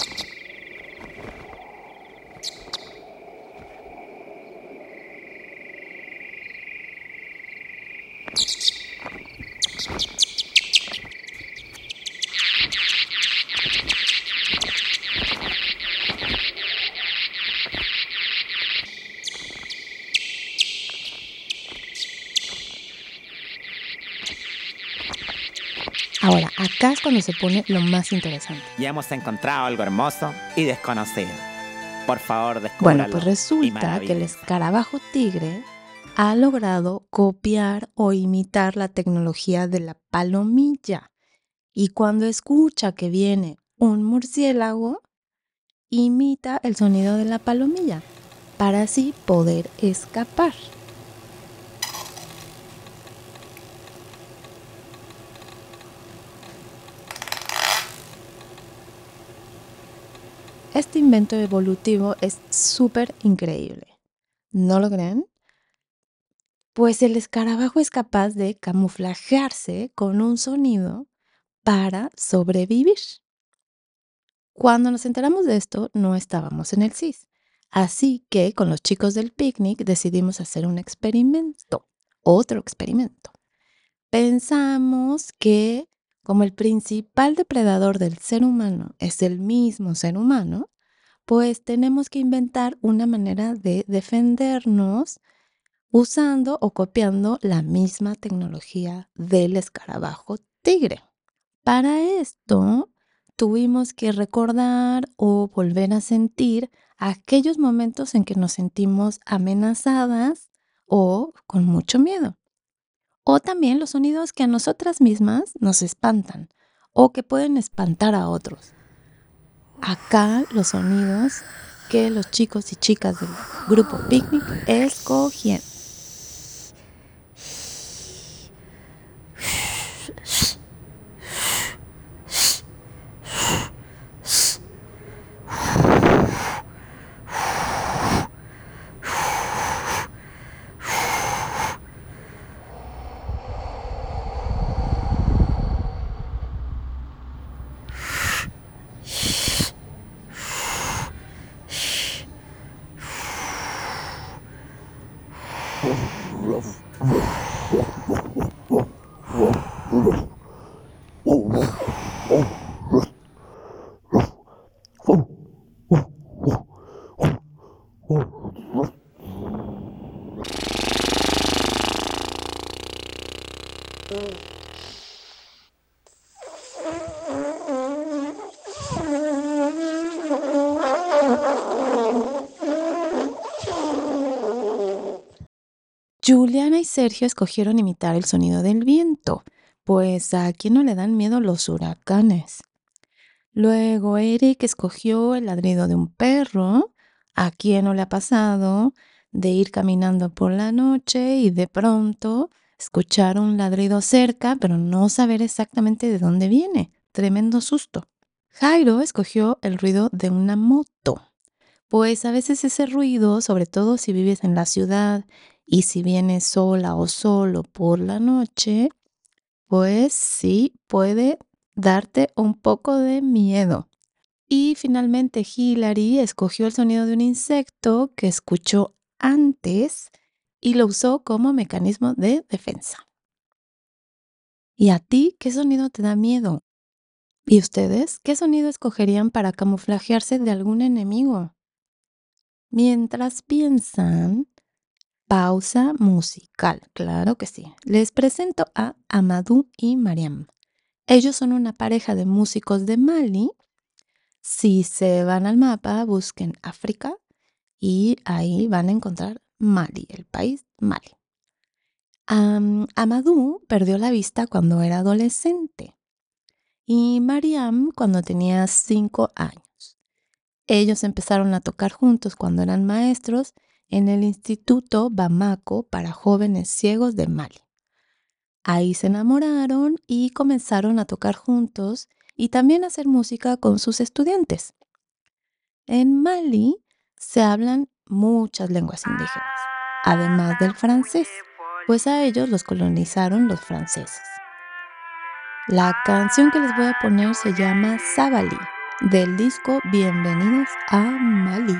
Ahora, acá es cuando se pone lo más interesante. Ya hemos encontrado algo hermoso y desconocido. Por favor, descúbralo. Bueno, pues resulta que el escarabajo tigre ha logrado copiar o imitar la tecnología de la palomilla. Y cuando escucha que viene un murciélago, imita el sonido de la palomilla para así poder escapar. Este invento evolutivo es súper increíble. ¿No lo creen? Pues el escarabajo es capaz de camuflajearse con un sonido para sobrevivir. Cuando nos enteramos de esto, no estábamos en el C I S. Así que con los chicos del picnic decidimos hacer un experimento, otro experimento. Pensamos que como el principal depredador del ser humano es el mismo ser humano, pues tenemos que inventar una manera de defendernos usando o copiando la misma tecnología del escarabajo tigre. Para esto, tuvimos que recordar o volver a sentir aquellos momentos en que nos sentimos amenazadas o con mucho miedo. O también los sonidos que a nosotras mismas nos espantan o que pueden espantar a otros. Acá los sonidos que los chicos y chicas del grupo Picnic escogieron. Juliana y Sergio escogieron imitar el sonido del viento, pues a quién no le dan miedo los huracanes. Luego Eric escogió el ladrido de un perro. ¿A quién no le ha pasado de ir caminando por la noche y de pronto escuchar un ladrido cerca, pero no saber exactamente de dónde viene? Tremendo susto. Jairo escogió el ruido de una moto, pues a veces ese ruido, sobre todo si vives en la ciudad y si vienes sola o solo por la noche, pues sí puede darte un poco de miedo. Y finalmente Hilary escogió el sonido de un insecto que escuchó antes y lo usó como mecanismo de defensa. ¿Y a ti qué sonido te da miedo? ¿Y ustedes qué sonido escogerían para camuflajearse de algún enemigo? Mientras piensan, pausa musical, claro que sí. Les presento a Amadou y Mariam. Ellos son una pareja de músicos de Mali Si se van al mapa, busquen África y ahí van a encontrar Mali, el país Mali. Um, Amadou perdió la vista cuando era adolescente y Mariam cuando tenía cinco años. Ellos empezaron a tocar juntos cuando eran maestros en el Instituto Bamako para jóvenes ciegos de Mali. Ahí se enamoraron y comenzaron a tocar juntos y también a hacer música con sus estudiantes. En Mali se hablan muchas lenguas indígenas, además del francés, pues a ellos los colonizaron los franceses. La canción que les voy a poner se llama Sabali, del disco Bienvenidos a Mali.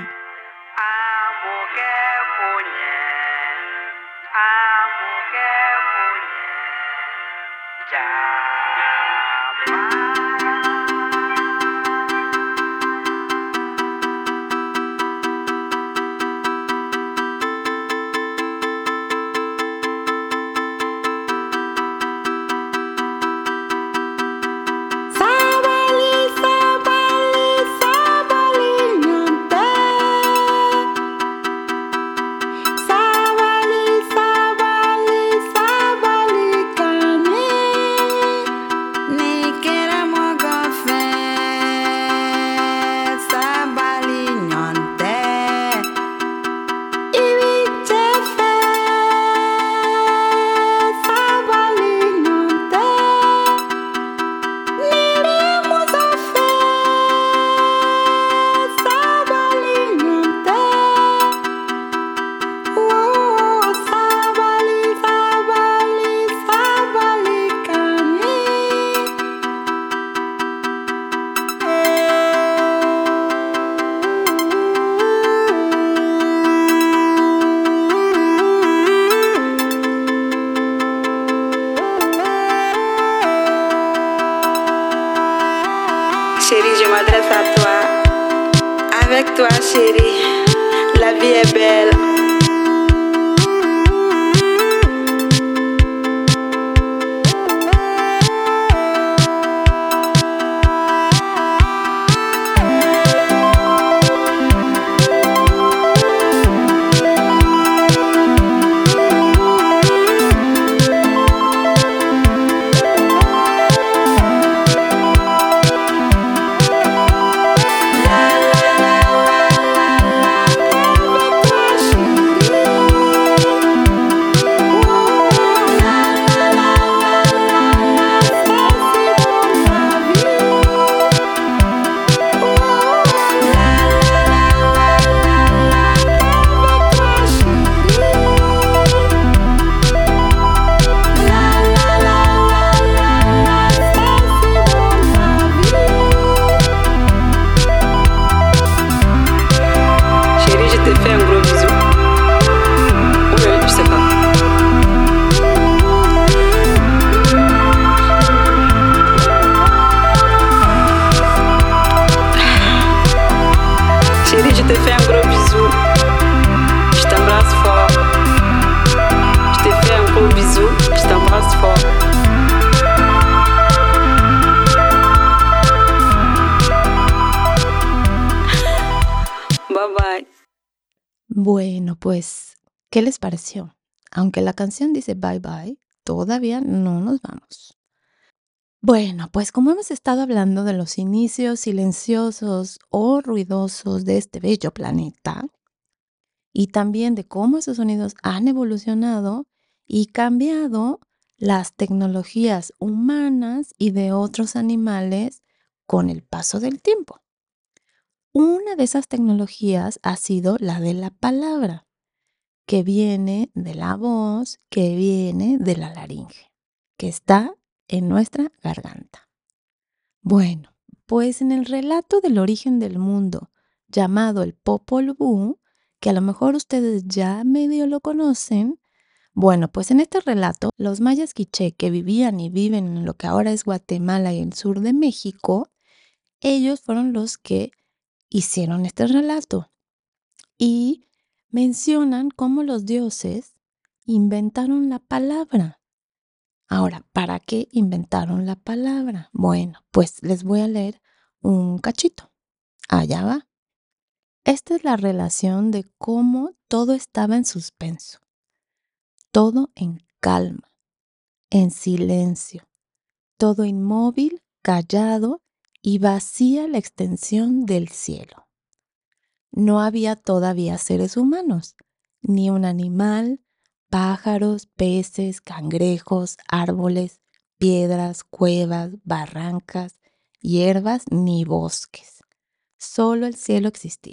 Chérie, je m'adresse à toi. Avec toi, chérie, la vie est belle. Bueno, pues, ¿qué les pareció? Aunque la canción dice bye bye, todavía no nos vamos. Bueno, pues como hemos estado hablando de los inicios silenciosos o ruidosos de este bello planeta y también de cómo esos sonidos han evolucionado y cambiado las tecnologías humanas y de otros animales con el paso del tiempo. Una de esas tecnologías ha sido la de la palabra, que viene de la voz, que viene de la laringe, que está en nuestra garganta. Bueno, pues en el relato del origen del mundo, llamado el Popol Vuh, que a lo mejor ustedes ya medio lo conocen, bueno, pues en este relato, los mayas quiché que vivían y viven en lo que ahora es Guatemala y el sur de México, ellos fueron los que hicieron este relato y mencionan cómo los dioses inventaron la palabra. Ahora, ¿para qué inventaron la palabra? Bueno, pues les voy a leer un cachito. allá va. Esta es la relación de cómo todo estaba en suspenso, todo en calma, en silencio, todo inmóvil, callado y vacía la extensión del cielo. No había todavía seres humanos, ni un animal, pájaros, peces, cangrejos, árboles, piedras, cuevas, barrancas, hierbas ni bosques. Solo el cielo existía.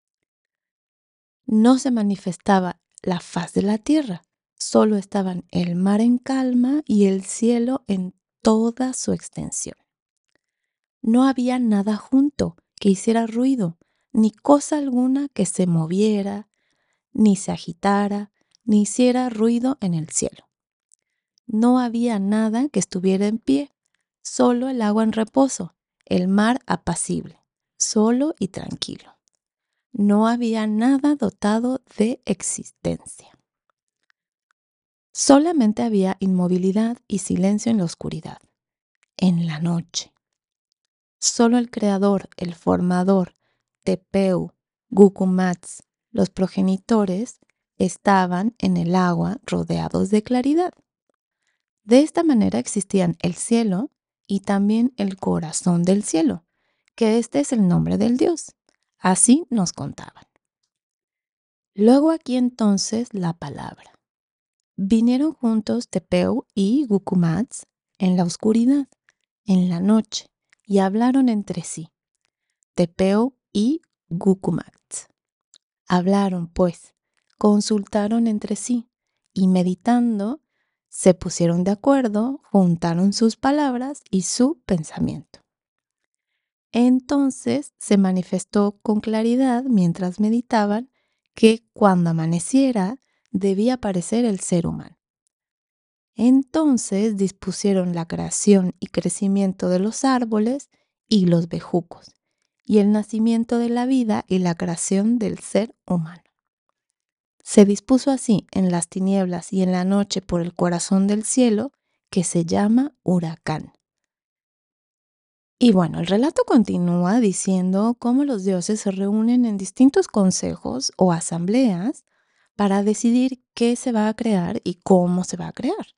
No se manifestaba la faz de la tierra, solo estaban el mar en calma y el cielo en toda su extensión. No había nada junto que hiciera ruido, ni cosa alguna que se moviera, ni se agitara, ni hiciera ruido en el cielo. No había nada que estuviera en pie, solo el agua en reposo, el mar apacible, solo y tranquilo. No había nada dotado de existencia. Solamente había inmovilidad y silencio en la oscuridad, en la noche. Solo el creador, el formador, Tepeu, Gucumatz, los progenitores, estaban en el agua rodeados de claridad. De esta manera existían el cielo y también el corazón del cielo, que este es el nombre del Dios. Así nos contaban. Luego aquí entonces la palabra. Vinieron juntos Tepeu y Gucumatz en la oscuridad, en la noche, y hablaron entre sí. Tepeu y Gucumatz. Hablaron, pues, consultaron entre sí, y meditando, se pusieron de acuerdo, juntaron sus palabras y su pensamiento. Entonces se manifestó con claridad mientras meditaban que cuando amaneciera debía aparecer el ser humano. Entonces dispusieron la creación y crecimiento de los árboles y los bejucos, y el nacimiento de la vida y la creación del ser humano. Se dispuso así en las tinieblas y en la noche por el corazón del cielo, que se llama huracán. Y bueno, el relato continúa diciendo cómo los dioses se reúnen en distintos consejos o asambleas para decidir qué se va a crear y cómo se va a crear.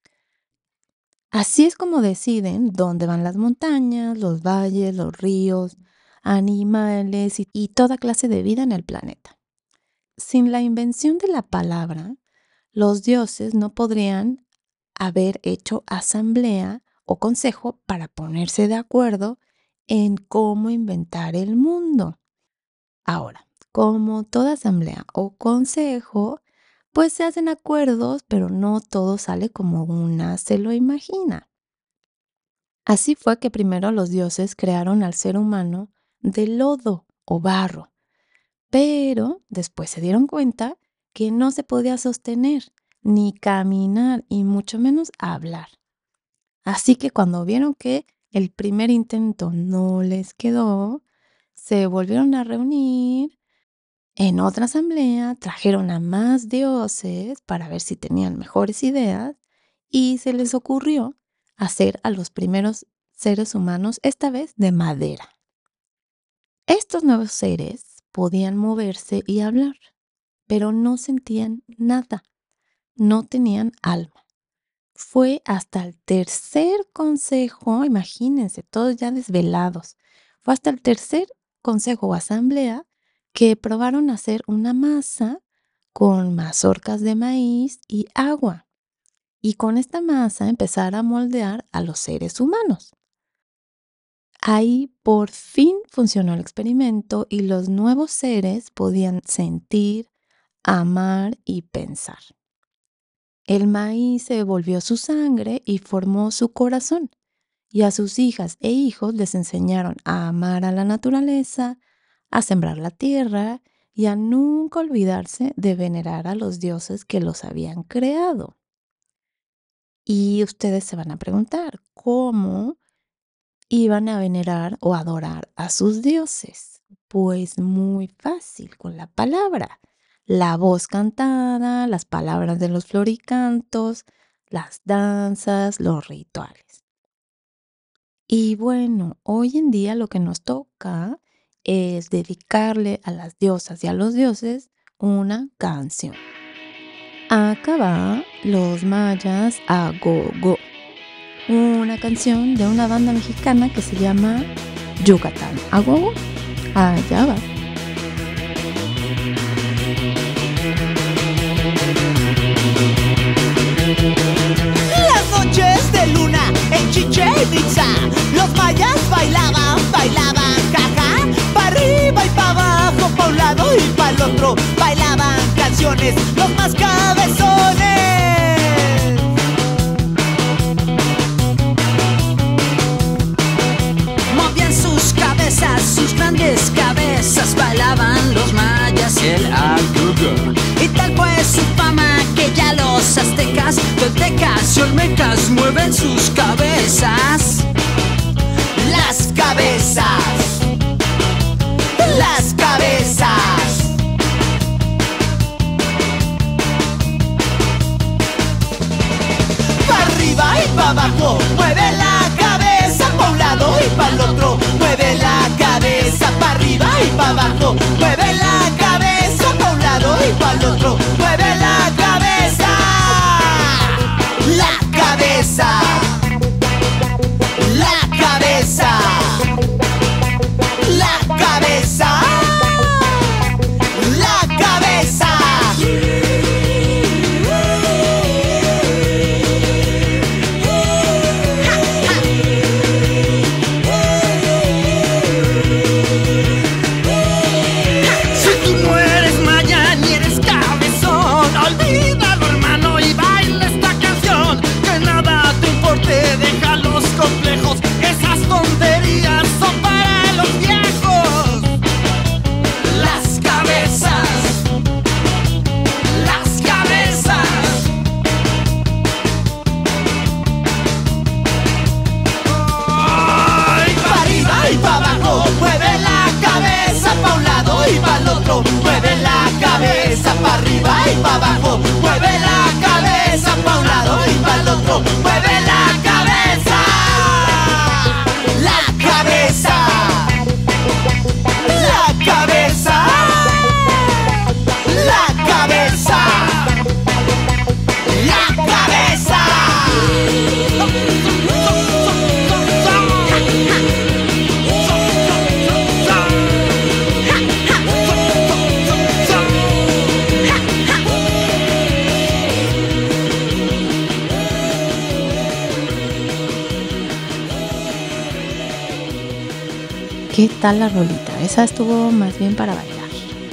Así es como deciden dónde van las montañas, los valles, los ríos, animales y, y toda clase de vida en el planeta. Sin la invención de la palabra, los dioses no podrían haber hecho asamblea o consejo para ponerse de acuerdo en cómo inventar el mundo. Ahora, como toda asamblea o consejo, pues se hacen acuerdos, pero no todo sale como una se lo imagina. Así fue que primero los dioses crearon al ser humano de lodo o barro, pero después se dieron cuenta que no se podía sostener, ni caminar y mucho menos hablar. Así que cuando vieron que el primer intento no les quedó, se volvieron a reunir en otra asamblea, trajeron a más dioses para ver si tenían mejores ideas y se les ocurrió hacer a los primeros seres humanos, esta vez de madera. Estos nuevos seres podían moverse y hablar, pero no sentían nada, no tenían alma. Fue hasta el tercer consejo, imagínense, todos ya desvelados, fue hasta el tercer consejo o asamblea que probaron hacer una masa con mazorcas de maíz y agua. Y con esta masa empezar a moldear a los seres humanos. Ahí por fin funcionó el experimento y los nuevos seres podían sentir, amar y pensar. El maíz se volvió su sangre y formó su corazón, y a sus hijas e hijos les enseñaron a amar a la naturaleza, a sembrar la tierra y a nunca olvidarse de venerar a los dioses que los habían creado. Y ustedes se van a preguntar, ¿cómo iban a venerar o adorar a sus dioses? Pues muy fácil, con la palabra. La voz cantada, las palabras de los floricantos, las danzas, los rituales. Y bueno, hoy en día lo que nos toca es dedicarle a las diosas y a los dioses una canción. Acá va Los Mayas a Go-Go, una canción de una banda mexicana que se llama Yucatán a Go-Go. Allá va. Las noches de luna en Chichén Itzá, los mayas bailaban, bailaban, jaja, pa' arriba y pa' abajo, pa' un lado y pa' el otro, bailaban canciones, los más cabezones. Movían sus cabezas, sus grandes cabezas, bailaban los mayas y el agogo. Y tal fue su fama que ya los aztecas, toltecas y olmecas mueven sus cabezas. Las cabezas, las cabezas. Pa' arriba y pa' abajo, mueve la cabeza, pa' un lado y pa' el otro, mueve la cabeza, pa' arriba y pa' abajo, mueve la cabeza, pa' un lado y pa' el otro, mueve la cabeza, la cabeza, la cabeza, la cabeza, la cabeza. Si tú no eres maya ni eres cabezón, olvídalo, hermano, y baila esta canción. Que nada te importe, deja los complejos, esas tonterías son para los viejos. Las cabezas, las cabezas. Ay, pa' arriba y pa' abajo, mueve la cabeza, pa' un lado y pa' el otro, mueve la cabeza, pa' arriba y pa' abajo, mueve la cabeza, pa' un lado y pa' el otro, mueve la cabeza, la cabeza, la cabeza, la cabeza, la cabeza. ¿Qué tal la rolita? Esa estuvo más bien para bailar.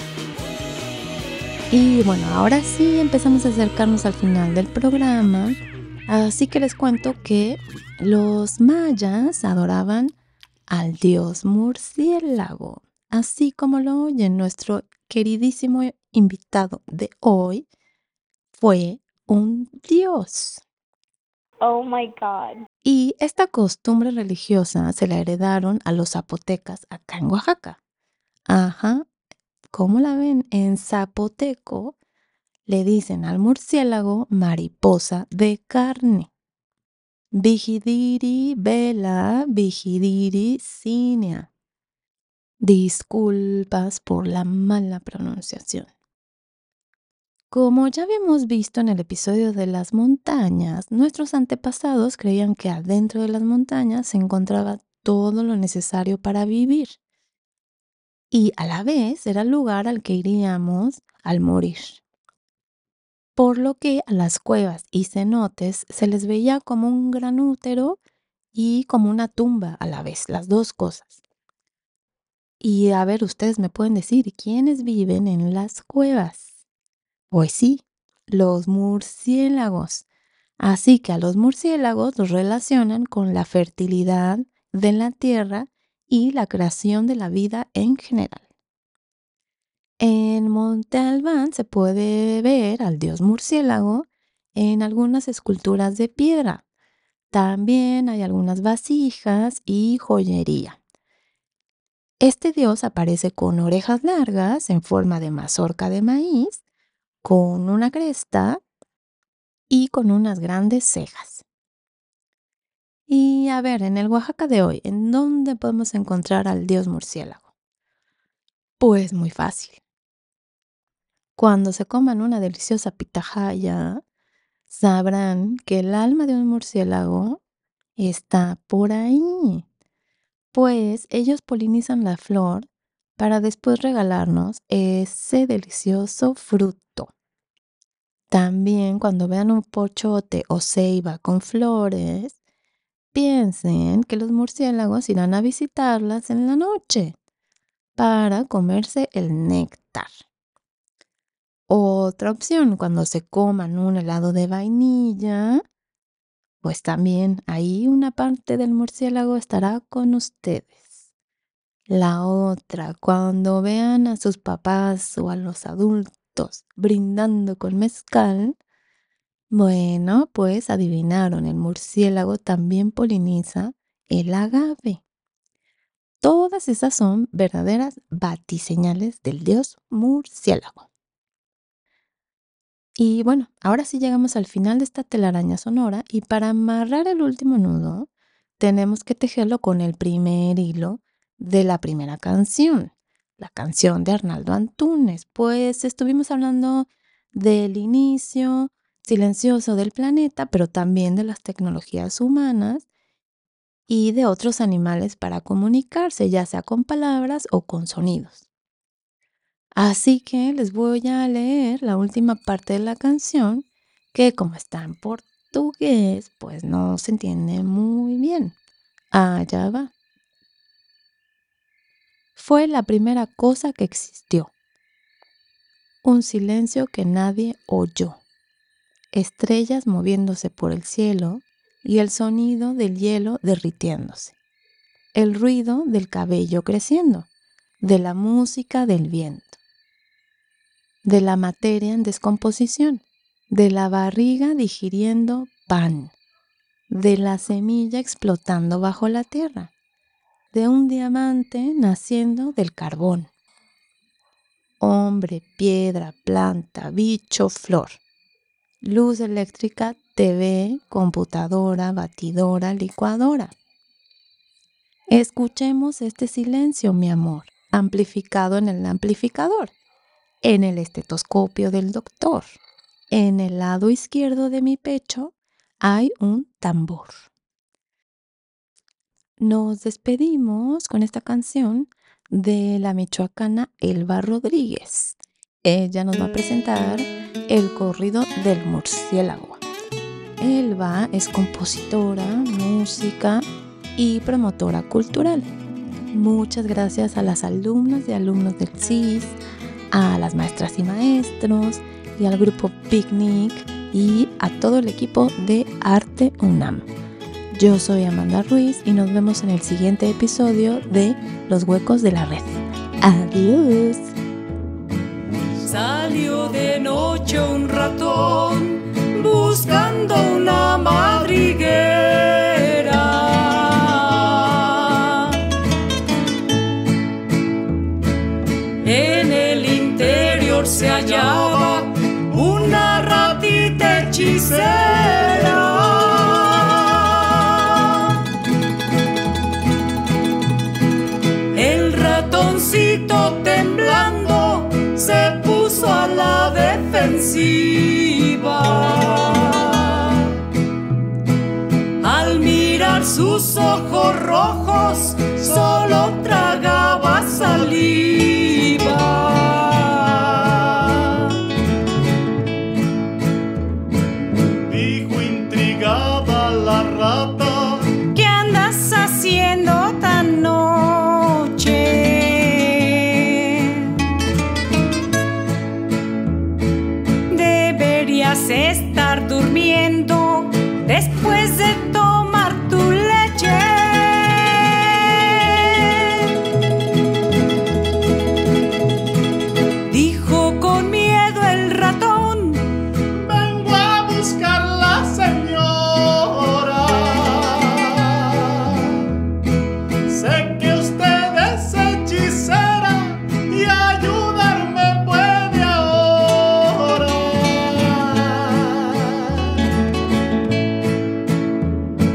Y bueno, ahora sí empezamos a acercarnos al final del programa. Así que les cuento que los mayas adoraban al dios murciélago. Así como lo oyen, nuestro queridísimo invitado de hoy fue un dios. Oh my God. Y esta costumbre religiosa se la heredaron a los zapotecas acá en Oaxaca. Ajá, ¿cómo la ven? En zapoteco le dicen al murciélago mariposa de carne. Vigidiri vela, vigidiri cinea. Disculpas por la mala pronunciación. Como ya habíamos visto en el episodio de las montañas, nuestros antepasados creían que adentro de las montañas se encontraba todo lo necesario para vivir. Y a la vez era el lugar al que iríamos al morir. Por lo que a las cuevas y cenotes se les veía como un gran útero y como una tumba a la vez, las dos cosas. Y a ver, ustedes me pueden decir, ¿quiénes viven en las cuevas? Pues sí, los murciélagos. Así que a los murciélagos los relacionan con la fertilidad de la tierra y la creación de la vida en general. En Monte Albán se puede ver al dios murciélago en algunas esculturas de piedra. También hay algunas vasijas y joyería. Este dios aparece con orejas largas en forma de mazorca de maíz, con una cresta y con unas grandes cejas. Y a ver, en el Oaxaca de hoy, ¿en dónde podemos encontrar al dios murciélago? Pues muy fácil. Cuando se coman una deliciosa pitahaya, sabrán que el alma de un murciélago está por ahí, pues ellos polinizan la flor para después regalarnos ese delicioso fruto. También cuando vean un pochote o ceiba con flores, piensen que los murciélagos irán a visitarlas en la noche para comerse el néctar. Otra opción, cuando se coman un helado de vainilla, pues también ahí una parte del murciélago estará con ustedes. La otra, cuando vean a sus papás o a los adultos brindando con mezcal, bueno, pues adivinaron, el murciélago también poliniza el agave. Todas esas son verdaderas batiseñales del dios murciélago. Y bueno, ahora sí llegamos al final de esta telaraña sonora y para amarrar el último nudo tenemos que tejerlo con el primer hilo de la primera canción, la canción de Arnaldo Antunes. Pues estuvimos hablando del inicio silencioso del planeta, pero también de las tecnologías humanas y de otros animales para comunicarse, ya sea con palabras o con sonidos. Así que les voy a leer la última parte de la canción, que como está en portugués, pues no se entiende muy bien. Allá va. Fue la primera cosa que existió. Un silencio que nadie oyó. Estrellas moviéndose por el cielo y el sonido del hielo derritiéndose. El ruido del cabello creciendo, de la música del viento. De la materia en descomposición, de la barriga digiriendo pan, de la semilla explotando bajo la tierra, de un diamante naciendo del carbón. Hombre, piedra, planta, bicho, flor, luz eléctrica, T V, computadora, batidora, licuadora. Escuchemos este silencio, mi amor, amplificado en el amplificador. En el estetoscopio del doctor, en el lado izquierdo de mi pecho, hay un tambor. Nos despedimos con esta canción de la michoacana Elba Rodríguez. Ella nos va a presentar el corrido del murciélago. Elba es compositora, música y promotora cultural. Muchas gracias a las alumnas y alumnos del C I S, a las maestras y maestros y al grupo Picnic y a todo el equipo de Arte UNAM. Yo soy Amanda Ruiz y nos vemos en el siguiente episodio de Los Huecos de la Red. Adiós. Salió de noche un ratón buscando una madriguera. En el interior se hallaba una ratita hechicera. El ratoncito temblando se puso a la defensiva. Al mirar sus ojos rojos, solo tragaba saliva. Dijo intrigada la rata: ¿qué andas haciendo tan noche? Deberías estar durmiendo después de tomar tu leche. Dijo con miedo el ratón: vengo a buscar la señora. Sé que usted es hechicera y ayudarme puede ahora.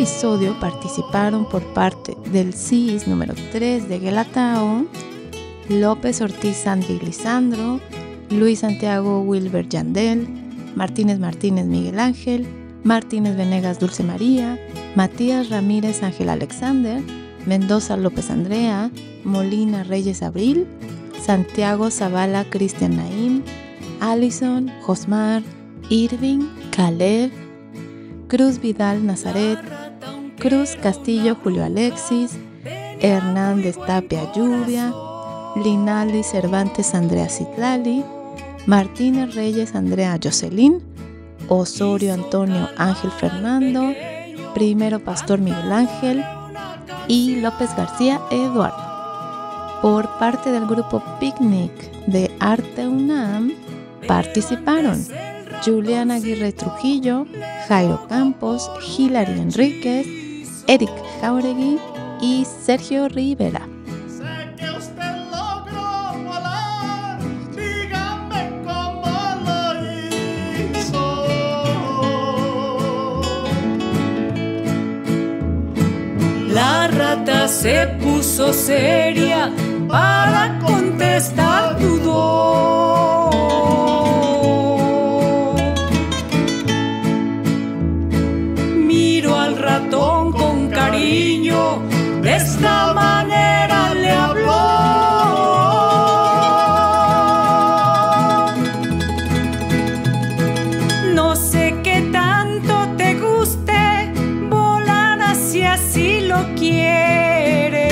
episodio participaron por parte del C I S número tres de Guelatao, López Ortiz Sandri Lisandro, Luis Santiago Wilber Yandel, Martínez Martínez Miguel Ángel, Martínez Venegas Dulce María, Matías Ramírez Ángel Alexander, Mendoza López Andrea, Molina Reyes Abril, Santiago Zavala Cristian Naim, Allison, Josmar, Irving, Caleb, Cruz Vidal Nazaret, Cruz Castillo Julio Alexis, Hernández Tapia Lluvia, Linaldi Cervantes Andrea Citlali, Martínez Reyes Andrea Jocelyn, Osorio Antonio Ángel Fernando, Primero Pastor Miguel Ángel y López García Eduardo. Por parte del grupo Picnic de Arte UNAM participaron Juliana Aguirre Trujillo, Jairo Campos, Hilary Enríquez, Eric Jauregui y Sergio Rivera. La rata se puso seria para contestar dudó. Miro al ratón con cariño, de esta manera le habló. No sé qué tanto te guste volar hacia si lo quieres.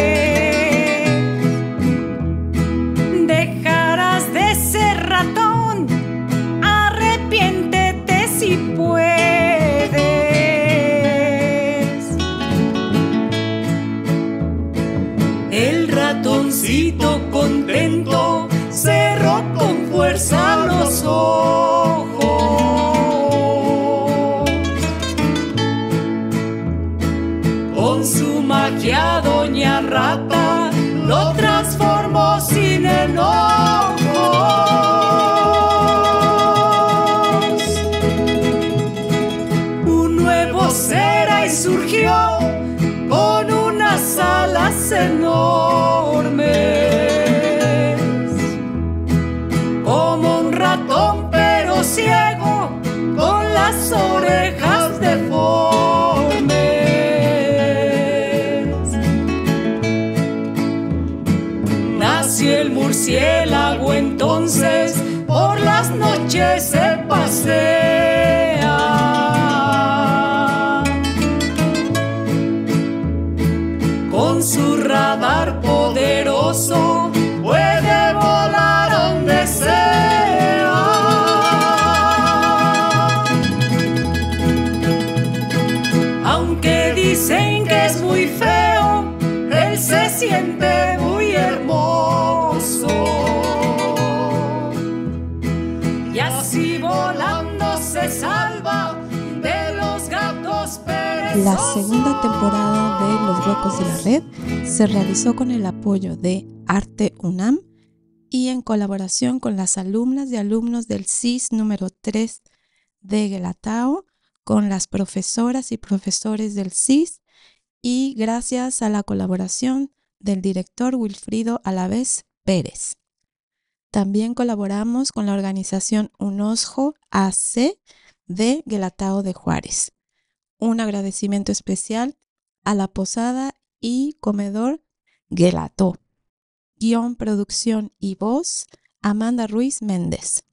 Dejarás de ser ratón, arrepiéntete si puedes. El ratoncito contento cerró con fuerza los ojos. Con su magia doña rata lo transformó sin enojos. Un nuevo ser ahí surgió con unas alas enormes, como un ratón pero ciego, con las orejas deformes. Nació el murciélago entonces, por las noches se pasea. Con su radar poderoso puede volar donde sea. Aunque dicen que es muy feo, él se siente muy hermoso. Y así volando se salva de los gatos perezosos. La segunda temporada de Los Huecos de la Red se realizó con el apoyo de Arte UNAM y en colaboración con las alumnas y alumnos del C I S número tres de Guelatao, con las profesoras y profesores del C I S y gracias a la colaboración del director Wilfrido Alavés Pérez. También colaboramos con la organización UNOSJO A C de Guelatao de Juárez. Un agradecimiento especial a la Posada y Comedor Guelató. Guión, producción y voz, Amanda Ruiz Méndez.